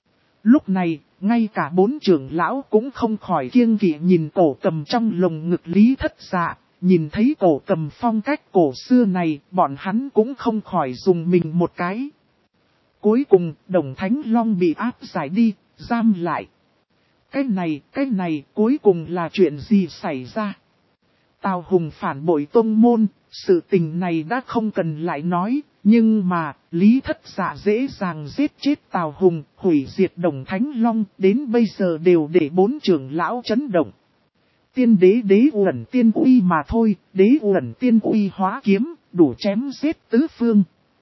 Lúc này, ngay cả 4 trưởng lão cũng không khỏi kiêng kỵ nhìn cổ cầm trong lồng ngực Lý Thất Dạ. Nhìn thấy cổ cầm phong cách cổ xưa này, bọn hắn cũng không khỏi dùng mình một cái. Cuối cùng, Đồng Thánh Long bị áp giải đi, giam lại. Cái này, cuối cùng là chuyện gì xảy ra? Tào Hùng phản bội tông môn, sự tình này đã không cần lại nói, nhưng mà, Lý Thất Dạ dễ dàng giết chết Tào Hùng, hủy diệt Đồng Thánh Long, đến bây giờ đều để 4 trưởng lão chấn động. Tiên đế uẩn tiên uy mà thôi, đế uẩn tiên uy hóa kiếm, đủ chém giết tứ phương.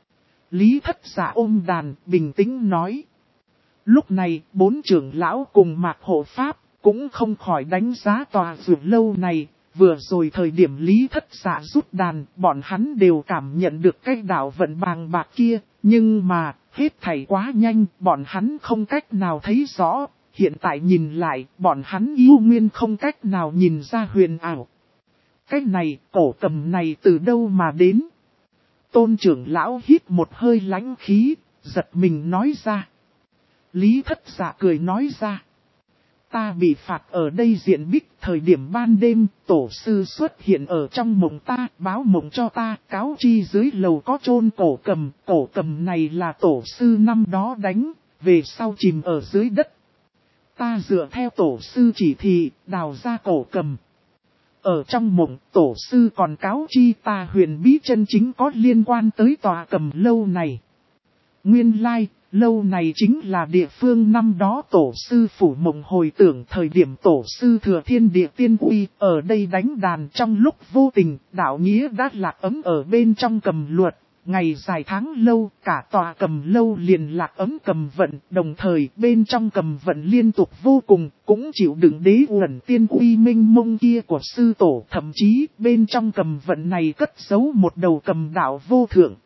Lý Thất Dạ ôm đàn, bình tĩnh nói. Lúc này, 4 trưởng lão cùng Mạc Hộ Pháp, cũng không khỏi đánh giá tòa rượu lâu này. Vừa rồi thời điểm Lý Thất Dạ rút đàn, bọn hắn đều cảm nhận được cái đạo vận bàng bạc kia. Nhưng mà, hết thảy quá nhanh, bọn hắn không cách nào thấy rõ. Hiện tại nhìn lại, bọn hắn yêu nguyên không cách nào nhìn ra huyền ảo. Cái này, cổ cầm này từ đâu mà đến? Tôn trưởng lão hít một hơi lãnh khí, giật mình nói ra. Lý Thất Dạ cười nói ra. Ta bị phạt ở đây diện bích, thời điểm ban đêm, tổ sư xuất hiện ở trong mộng ta, báo mộng cho ta, cáo chi dưới lầu có chôn cổ cầm này là tổ sư năm đó đánh, về sau chìm ở dưới đất. Ta dựa theo tổ sư chỉ thị, đào ra cổ cầm. Ở trong mộng, tổ sư còn cáo chi ta huyền bí chân chính có liên quan tới tòa cầm lâu này. Nguyên lai, lâu này chính là địa phương năm đó tổ sư phủ mộng hồi tưởng thời điểm tổ sư thừa thiên địa tiên uy ở đây đánh đàn trong lúc vô tình, đạo nghĩa đã lạc ấm ở bên trong cầm luật. Ngày dài tháng lâu, cả tòa cầm lâu liền lạc ấm cầm vận, đồng thời bên trong cầm vận liên tục vô cùng, cũng chịu đựng đế uẩn tiên uy minh mông kia của sư tổ. Thậm chí, bên trong cầm vận này cất giấu một đầu cầm đạo vô thượng.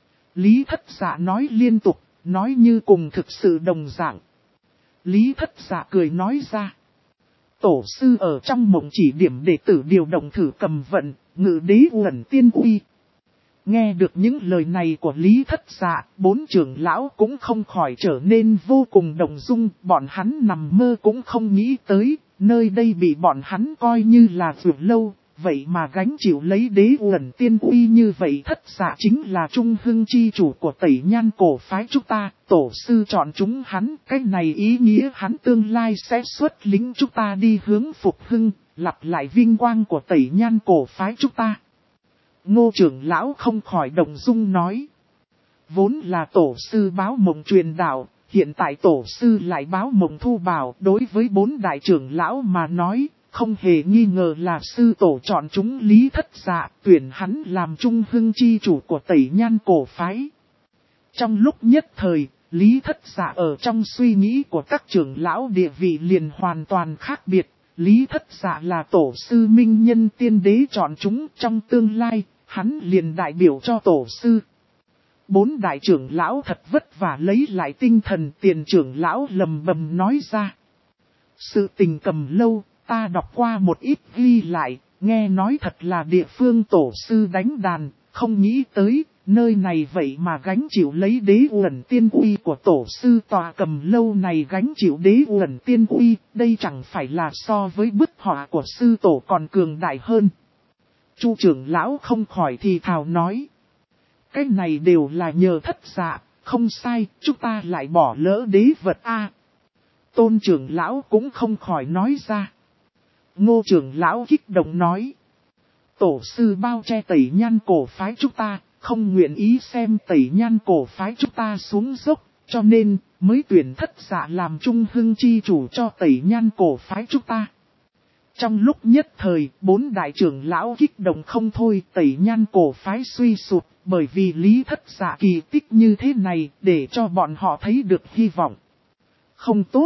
Lý Thất Dạ nói liên tục, nói như cùng thực sự đồng dạng. Lý Thất Dạ cười nói ra. Tổ sư ở trong mộng chỉ điểm đệ tử điều động thử cầm vận, ngự đế uẩn tiên uy. Nghe được những lời này của Lý Thất Dạ, bốn trưởng lão cũng không khỏi trở nên vô cùng động dung, bọn hắn nằm mơ cũng không nghĩ tới, nơi đây bị bọn hắn coi như là vượt lâu, vậy mà gánh chịu lấy đế uẩn tiên uy như vậy. Thất Dạ chính là trung hưng chi chủ của Tẩy Nhan cổ phái chúng ta, tổ sư chọn chúng hắn, cách này ý nghĩa hắn tương lai sẽ xuất lính chúng ta đi hướng phục hưng, lặp lại vinh quang của Tẩy Nhan cổ phái chúng ta. Ngô trưởng lão không khỏi động dung nói. Vốn là tổ sư báo mộng truyền đạo, hiện tại tổ sư lại báo mộng thu bảo. Đối với bốn đại trưởng lão mà nói, không hề nghi ngờ là sư tổ chọn chúng Lý Thất Dạ, tuyển hắn làm trung hưng chi chủ của Tẩy Nhan cổ phái. Trong lúc nhất thời, Lý Thất Dạ ở trong suy nghĩ của các trưởng lão địa vị liền hoàn toàn khác biệt. Lý Thất Dạ là tổ sư minh nhân tiên đế chọn chúng, trong tương lai, hắn liền đại biểu cho tổ sư. Bốn đại trưởng lão thật vất vả lấy lại tinh thần, tiền trưởng lão lầm bầm nói ra. Sự tình cầm lâu, ta đọc qua một ít ghi lại, nghe nói thật là địa phương tổ sư đánh đàn, không nghĩ tới, nơi này vậy mà gánh chịu lấy đế uẩn tiên uy của tổ sư. Tòa cầm lâu này gánh chịu đế uẩn tiên uy, đây chẳng phải là so với bức họa của sư tổ còn cường đại hơn. Chu trưởng lão không khỏi thì thào nói. Cái này đều là nhờ Thất Dạ, không sai, chúng ta lại bỏ lỡ đế vật a. Tôn trưởng lão cũng không khỏi nói ra. Ngô trưởng lão kích động nói. Tổ sư bao che Tẩy Nhan cổ phái chúng ta, không nguyện ý xem Tẩy Nhan cổ phái chúng ta xuống dốc, cho nên mới tuyển Thất Dạ làm trung hưng chi chủ cho Tẩy Nhan cổ phái chúng ta. Trong lúc nhất thời, bốn đại trưởng lão kích động không thôi. Tẩy Nhan cổ phái suy sụp, bởi vì Lý Thất Dạ kỳ tích như thế này, để cho bọn họ thấy được hy vọng. Không tốt.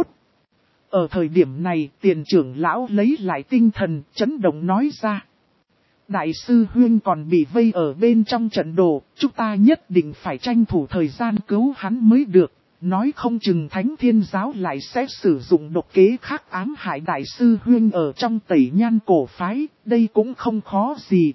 Ở thời điểm này, tiền trưởng lão lấy lại tinh thần, chấn động nói ra. Đại sư Huyên còn bị vây ở bên trong trận đồ, chúng ta nhất định phải tranh thủ thời gian cứu hắn mới được. Nói không chừng Thánh Thiên Giáo lại sẽ sử dụng độc kế khác ám hại Đại sư Huyên ở trong Tẩy Nhan cổ phái, đây cũng không khó gì.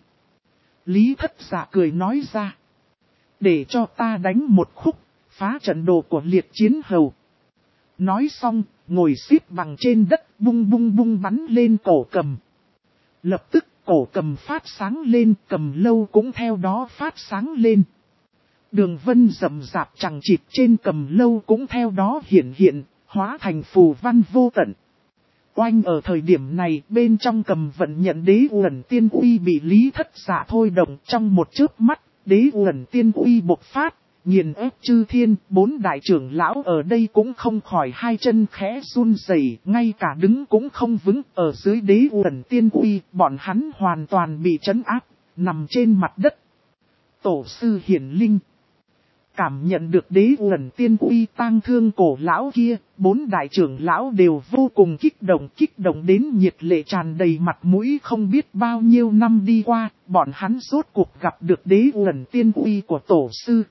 Lý Thất Dạ cười nói ra. Để cho ta đánh một khúc, phá trận đồ của liệt chiến hầu. Nói xong, ngồi xếp bằng trên đất, bung bung bung bắn lên cổ cầm. Lập tức cổ cầm phát sáng lên, cầm lâu cũng theo đó phát sáng lên. Đường vân rậm rạp chẳng chịt trên cầm lâu cũng theo đó hiện, hóa thành phù văn vô tận. Oanh ở thời điểm này, bên trong cầm vận nhận đế uẩn tiên uy bị Lý Thất Dạ thôi động. Trong một chớp mắt, đế uẩn tiên uy bộc phát, nghiền ép chư thiên. Bốn đại trưởng lão ở đây cũng không khỏi hai chân khẽ run rẩy, ngay cả đứng cũng không vững. Ở dưới đế uẩn tiên uy, bọn hắn hoàn toàn bị trấn áp, nằm trên mặt đất. Tổ sư hiển linh. Cảm nhận được đế uẩn tiên uy tang thương cổ lão kia, bốn đại trưởng lão đều vô cùng kích động đến nhiệt lệ tràn đầy mặt mũi. Không biết bao nhiêu năm đi qua, bọn hắn rốt cuộc gặp được đế uẩn tiên uy của tổ sư.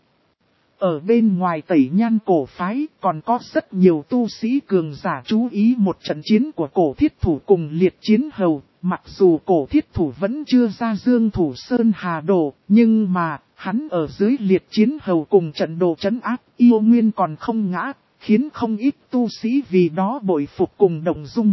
Ở bên ngoài Tẩy Nhan cổ phái còn có rất nhiều tu sĩ cường giả chú ý một trận chiến của cổ thiết thủ cùng liệt chiến hầu. Mặc dù cổ thiết thủ vẫn chưa ra Dương Thủ Sơn Hà Đồ, nhưng mà hắn ở dưới liệt chiến hầu cùng trận đồ trấn áp, yêu nguyên còn không ngã, khiến không ít tu sĩ vì đó bội phục cùng động dung.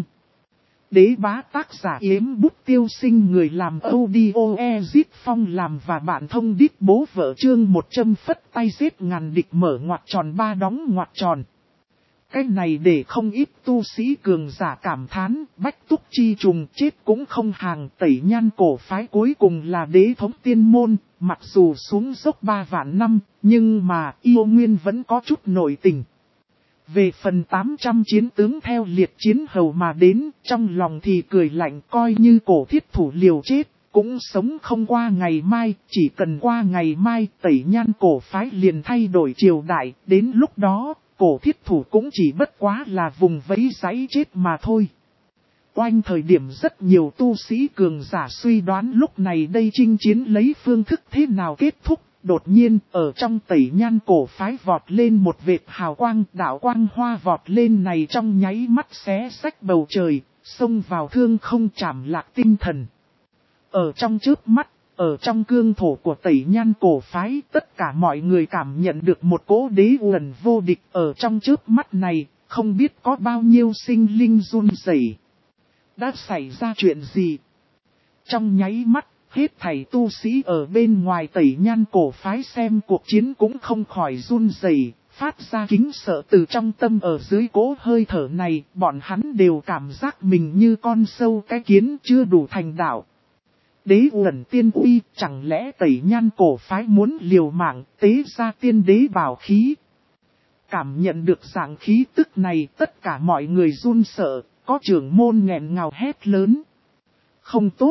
Đế bá tác giả Yếm Bút Tiêu Sinh, người làm audio Ezit Phong làm và bạn thông đít bố vợ chương 100 phất tay giết ngàn địch mở ngoặc tròn ba đóng ngoặc tròn. Cái này để không ít tu sĩ cường giả cảm thán, Bách Túc Chi trùng chết cũng không hàng. Tẩy Nhan cổ phái cuối cùng là đế thống tiên môn, mặc dù xuống dốc 3 vạn năm, nhưng mà yêu nguyên vẫn có chút nội tình. Về phần 800 chiến tướng theo liệt chiến hầu mà đến, trong lòng thì cười lạnh, coi như cổ thiết thủ liều chết, cũng sống không qua ngày mai. Chỉ cần qua ngày mai, Tẩy Nhan cổ phái liền thay đổi triều đại, đến lúc đó, cổ thiết thủ cũng chỉ bất quá là vùng vẫy giấy chết mà thôi. Oanh thời điểm rất nhiều tu sĩ cường giả suy đoán lúc này đây chinh chiến lấy phương thức thế nào kết thúc. Đột nhiên, ở trong Tẩy Nhan cổ phái vọt lên một vệt hào quang, đạo quang hoa vọt lên này trong nháy mắt xé rách bầu trời, xông vào thương không chạm lạc tinh thần. Ở trong chớp mắt, ở trong cương thổ của Tẩy Nhan cổ phái, tất cả mọi người cảm nhận được một cỗ đế uẩn vô địch. Ở trong chớp mắt này, không biết có bao nhiêu sinh linh run rẩy. Đã xảy ra chuyện gì? Trong nháy mắt, hết thảy tu sĩ ở bên ngoài Tẩy Nhan cổ phái xem cuộc chiến cũng không khỏi run rẩy, phát ra kính sợ từ trong tâm. Ở dưới cỗ hơi thở này, bọn hắn đều cảm giác mình như con sâu cái kiến chưa đủ thành đạo. Đế uẩn tiên uy, chẳng lẽ Tẩy Nhan cổ phái muốn liều mạng tế ra tiên đế bảo khí? Cảm nhận được dạng khí tức này, tất cả mọi người run sợ, có trưởng môn nghẹn ngào hét lớn. Không tốt!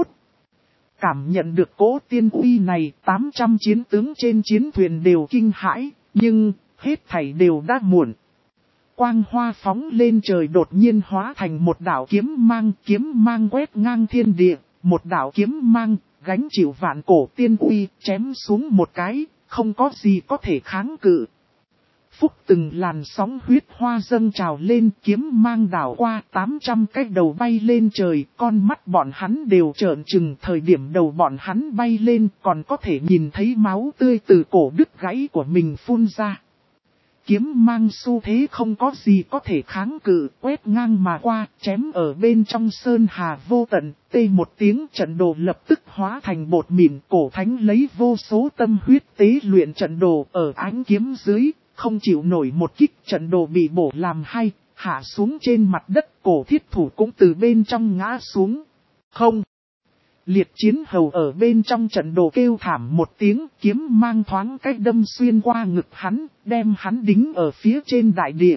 Cảm nhận được cỗ tiên uy này, 800 chiến tướng trên chiến thuyền đều kinh hãi, nhưng hết thảy đều đã muộn. Quang hoa phóng lên trời đột nhiên hóa thành một đạo kiếm mang quét ngang thiên địa. Một đạo kiếm mang, gánh chịu vạn cổ tiên uy, chém xuống một cái, không có gì có thể kháng cự. Phúc từng làn sóng huyết hoa dâng trào lên, kiếm mang đảo qua 800 cái đầu bay lên trời, con mắt bọn hắn đều trợn trừng. Thời điểm đầu bọn hắn bay lên còn có thể nhìn thấy máu tươi từ cổ đứt gãy của mình phun ra. Kiếm mang xu thế không có gì có thể kháng cự, quét ngang mà qua, chém ở bên trong sơn hà vô tận. Tê một tiếng, trận đồ lập tức hóa thành bột mịn. Cổ thánh lấy vô số tâm huyết tế luyện trận đồ ở ánh kiếm dưới, không chịu nổi một kích, trận đồ bị bổ làm hai, hạ xuống trên mặt đất. Cổ thiết thủ cũng từ bên trong ngã xuống. Không! Liệt chiến hầu ở bên trong trận đồ kêu thảm một tiếng, kiếm mang thoáng cách đâm xuyên qua ngực hắn, đem hắn đính ở phía trên đại địa.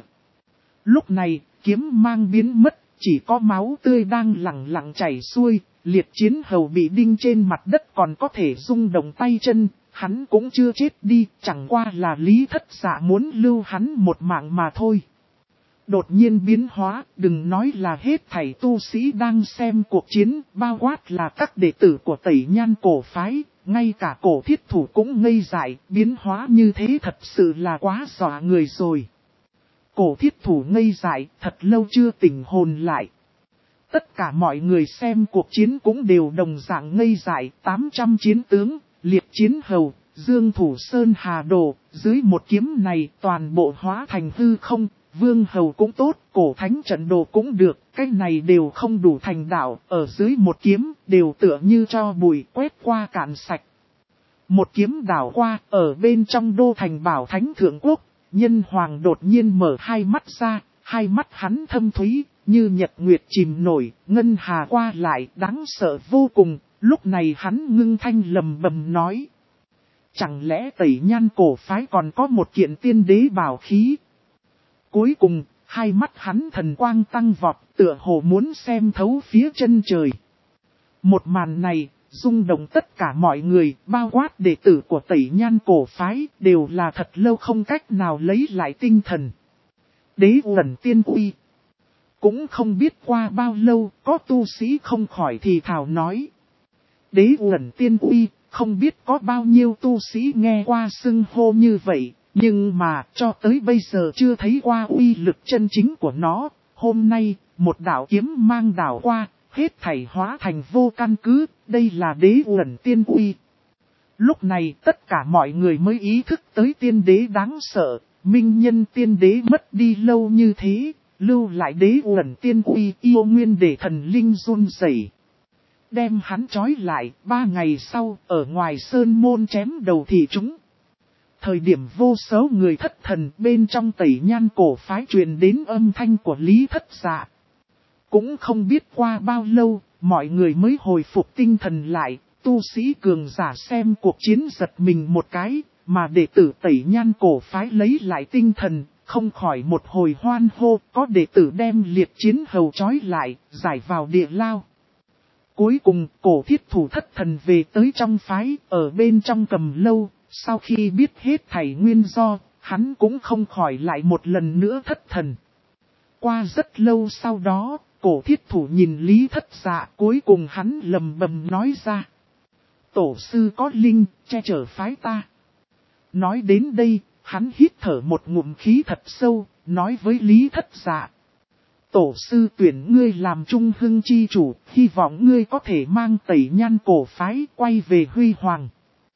Lúc này, kiếm mang biến mất, chỉ có máu tươi đang lẳng lặng chảy xuôi. Liệt chiến hầu bị đinh trên mặt đất còn có thể rung động tay chân, hắn cũng chưa chết đi, chẳng qua là Lý Thất Dạ muốn lưu hắn một mạng mà thôi. Đột nhiên biến hóa, đừng nói là hết thảy tu sĩ đang xem cuộc chiến, bao quát là các đệ tử của Tẩy Nhan cổ phái, ngay cả cổ thiết thủ cũng ngây dại, biến hóa như thế thật sự là quá dọa người rồi. Cổ thiết thủ ngây dại, thật lâu chưa tỉnh hồn lại. Tất cả mọi người xem cuộc chiến cũng đều đồng dạng ngây dại, 800 chiến tướng, liệt chiến hầu, dương thủ sơn hà đồ, dưới một kiếm này toàn bộ hóa thành hư không. Vương hầu cũng tốt, cổ thánh trận đồ cũng được, cái này đều không đủ thành đạo, ở dưới một kiếm, đều tựa như cho bụi quét qua cạn sạch. Một kiếm đảo qua, ở bên trong đô thành bảo thánh thượng quốc, nhân hoàng đột nhiên mở hai mắt ra, hai mắt hắn thâm thúy, như nhật nguyệt chìm nổi, ngân hà qua lại, đáng sợ vô cùng, lúc này hắn ngưng thanh lầm bầm nói. Chẳng lẽ Tẩy Nhan cổ phái còn có một kiện tiên đế bảo khí? Cuối cùng, hai mắt hắn thần quang tăng vọt, tựa hồ muốn xem thấu phía chân trời. Một màn này, rung động tất cả mọi người, bao quát đệ tử của Tẩy Nhan cổ phái, đều là thật lâu không cách nào lấy lại tinh thần. Đế uẩn tiên uy. Cũng không biết qua bao lâu, có tu sĩ không khỏi thì thào nói. Đế uẩn tiên uy, không biết có bao nhiêu tu sĩ nghe qua xưng hô như vậy. Nhưng mà, cho tới bây giờ chưa thấy qua uy lực chân chính của nó. Hôm nay, một đạo kiếm mang đảo qua, hết thảy hóa thành vô căn cứ, đây là đế uẩn tiên uy. Lúc này, tất cả mọi người mới ý thức tới tiên đế đáng sợ, minh nhân tiên đế mất đi lâu như thế, lưu lại đế uẩn tiên uy yêu nguyên để thần linh run rẩy. Đem hắn trói lại, 3 ngày sau, ở ngoài sơn môn chém đầu thì chúng. Thời điểm vô số người thất thần bên trong Tẩy Nhan cổ phái truyền đến âm thanh của Lý Thất Dạ. Cũng không biết qua bao lâu, mọi người mới hồi phục tinh thần lại, tu sĩ cường giả xem cuộc chiến giật mình một cái, mà đệ tử Tẩy Nhan cổ phái lấy lại tinh thần, không khỏi một hồi hoan hô, có đệ tử đem Liệt Chiến Hầu trói lại, giải vào địa lao. Cuối cùng, cổ thiết thủ thất thần về tới trong phái, ở bên trong cầm lâu, sau khi biết hết thảy nguyên do, hắn cũng không khỏi lại một lần nữa thất thần. Qua rất lâu sau đó, cổ thiết thủ nhìn Lý Thất Dạ, cuối cùng hắn lầm bầm nói ra. Tổ sư có linh, che chở phái ta. Nói đến đây, hắn hít thở một ngụm khí thật sâu, nói với Lý Thất Dạ. Tổ sư tuyển ngươi làm trung hưng chi chủ, hy vọng ngươi có thể mang Tẩy Nhan cổ phái quay về huy hoàng.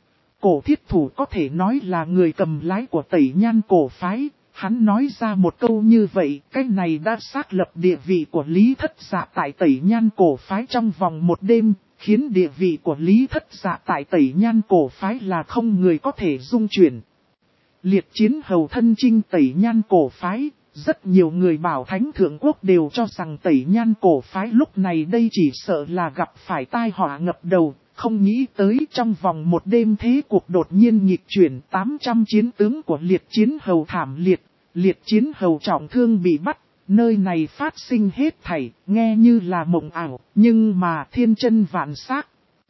Cổ thiết thủ có thể nói là người cầm lái của Tẩy Nhan cổ phái, hắn nói ra một câu như vậy, cái này đã xác lập địa vị của Lý Thất Dạ tại Tẩy Nhan cổ phái trong vòng một đêm, khiến địa vị của Lý Thất Dạ tại Tẩy Nhan cổ phái là không người có thể dung chuyển. Liệt Chiến Hầu thân chinh Tẩy Nhan cổ phái, rất nhiều người bảo Thánh Thượng Quốc đều cho rằng Tẩy Nhan cổ phái lúc này đây chỉ sợ là gặp phải tai họa ngập đầu, không nghĩ tới trong vòng một đêm thế cuộc đột nhiên nghịch chuyển 800 chiến tướng của Liệt Chiến Hầu thảm liệt, Liệt Chiến Hầu trọng thương bị bắt, nơi này phát sinh hết thảy, nghe như là mộng ảo, nhưng mà thiên chân vạn xác.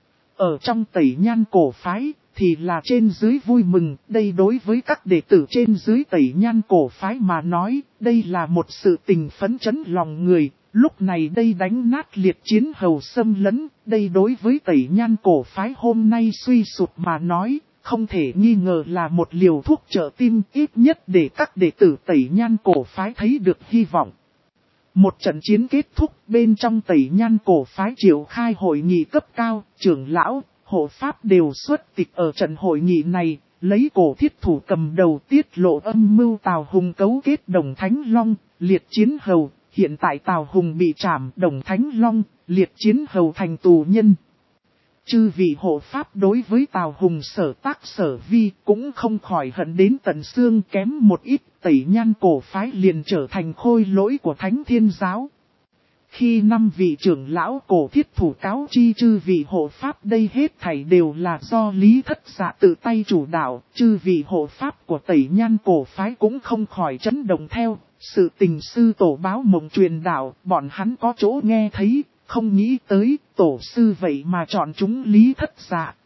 Ở trong Tẩy Nhan cổ phái, thì là trên dưới vui mừng, đây đối với các đệ tử trên dưới Tẩy Nhan cổ phái mà nói, đây là một sự tình phấn chấn lòng người, lúc này đây đánh nát Liệt Chiến Hầu xâm lấn, đây đối với Tẩy Nhan cổ phái hôm nay suy sụt mà nói, không thể nghi ngờ là một liều thuốc trợ tim ít nhất để các đệ tử Tẩy Nhan cổ phái thấy được hy vọng. Một trận chiến kết thúc bên trong Tẩy Nhan cổ phái triệu khai hội nghị cấp cao, trưởng lão, hộ pháp đều xuất tịch ở trận hội nghị này, lấy cổ thiết thủ cầm đầu tiết lộ âm mưu Tào Hùng cấu kết Đồng Thánh Long, Liệt Chiến Hầu, hiện tại Tào Hùng bị trảm, Đồng Thánh Long, Liệt Chiến Hầu thành tù nhân. Chư vị hộ pháp đối với Tào Hùng sở tác sở vi cũng không khỏi hận đến tận xương, kém một ít Tẩy Nhan cổ phái liền trở thành khôi lỗi của Thánh Thiên Giáo. Khi 5 vị trưởng lão cổ thiết thủ cáo chi chư vị hộ pháp đây hết thảy đều là do Lý Thất Dạ tự tay chủ đạo, chư vị hộ pháp của Tẩy Nhan cổ phái cũng không khỏi chấn động theo, sự tình sư tổ báo mộng truyền đạo, bọn hắn có chỗ nghe thấy, không nghĩ tới tổ sư vậy mà chọn chúng Lý Thất Dạ.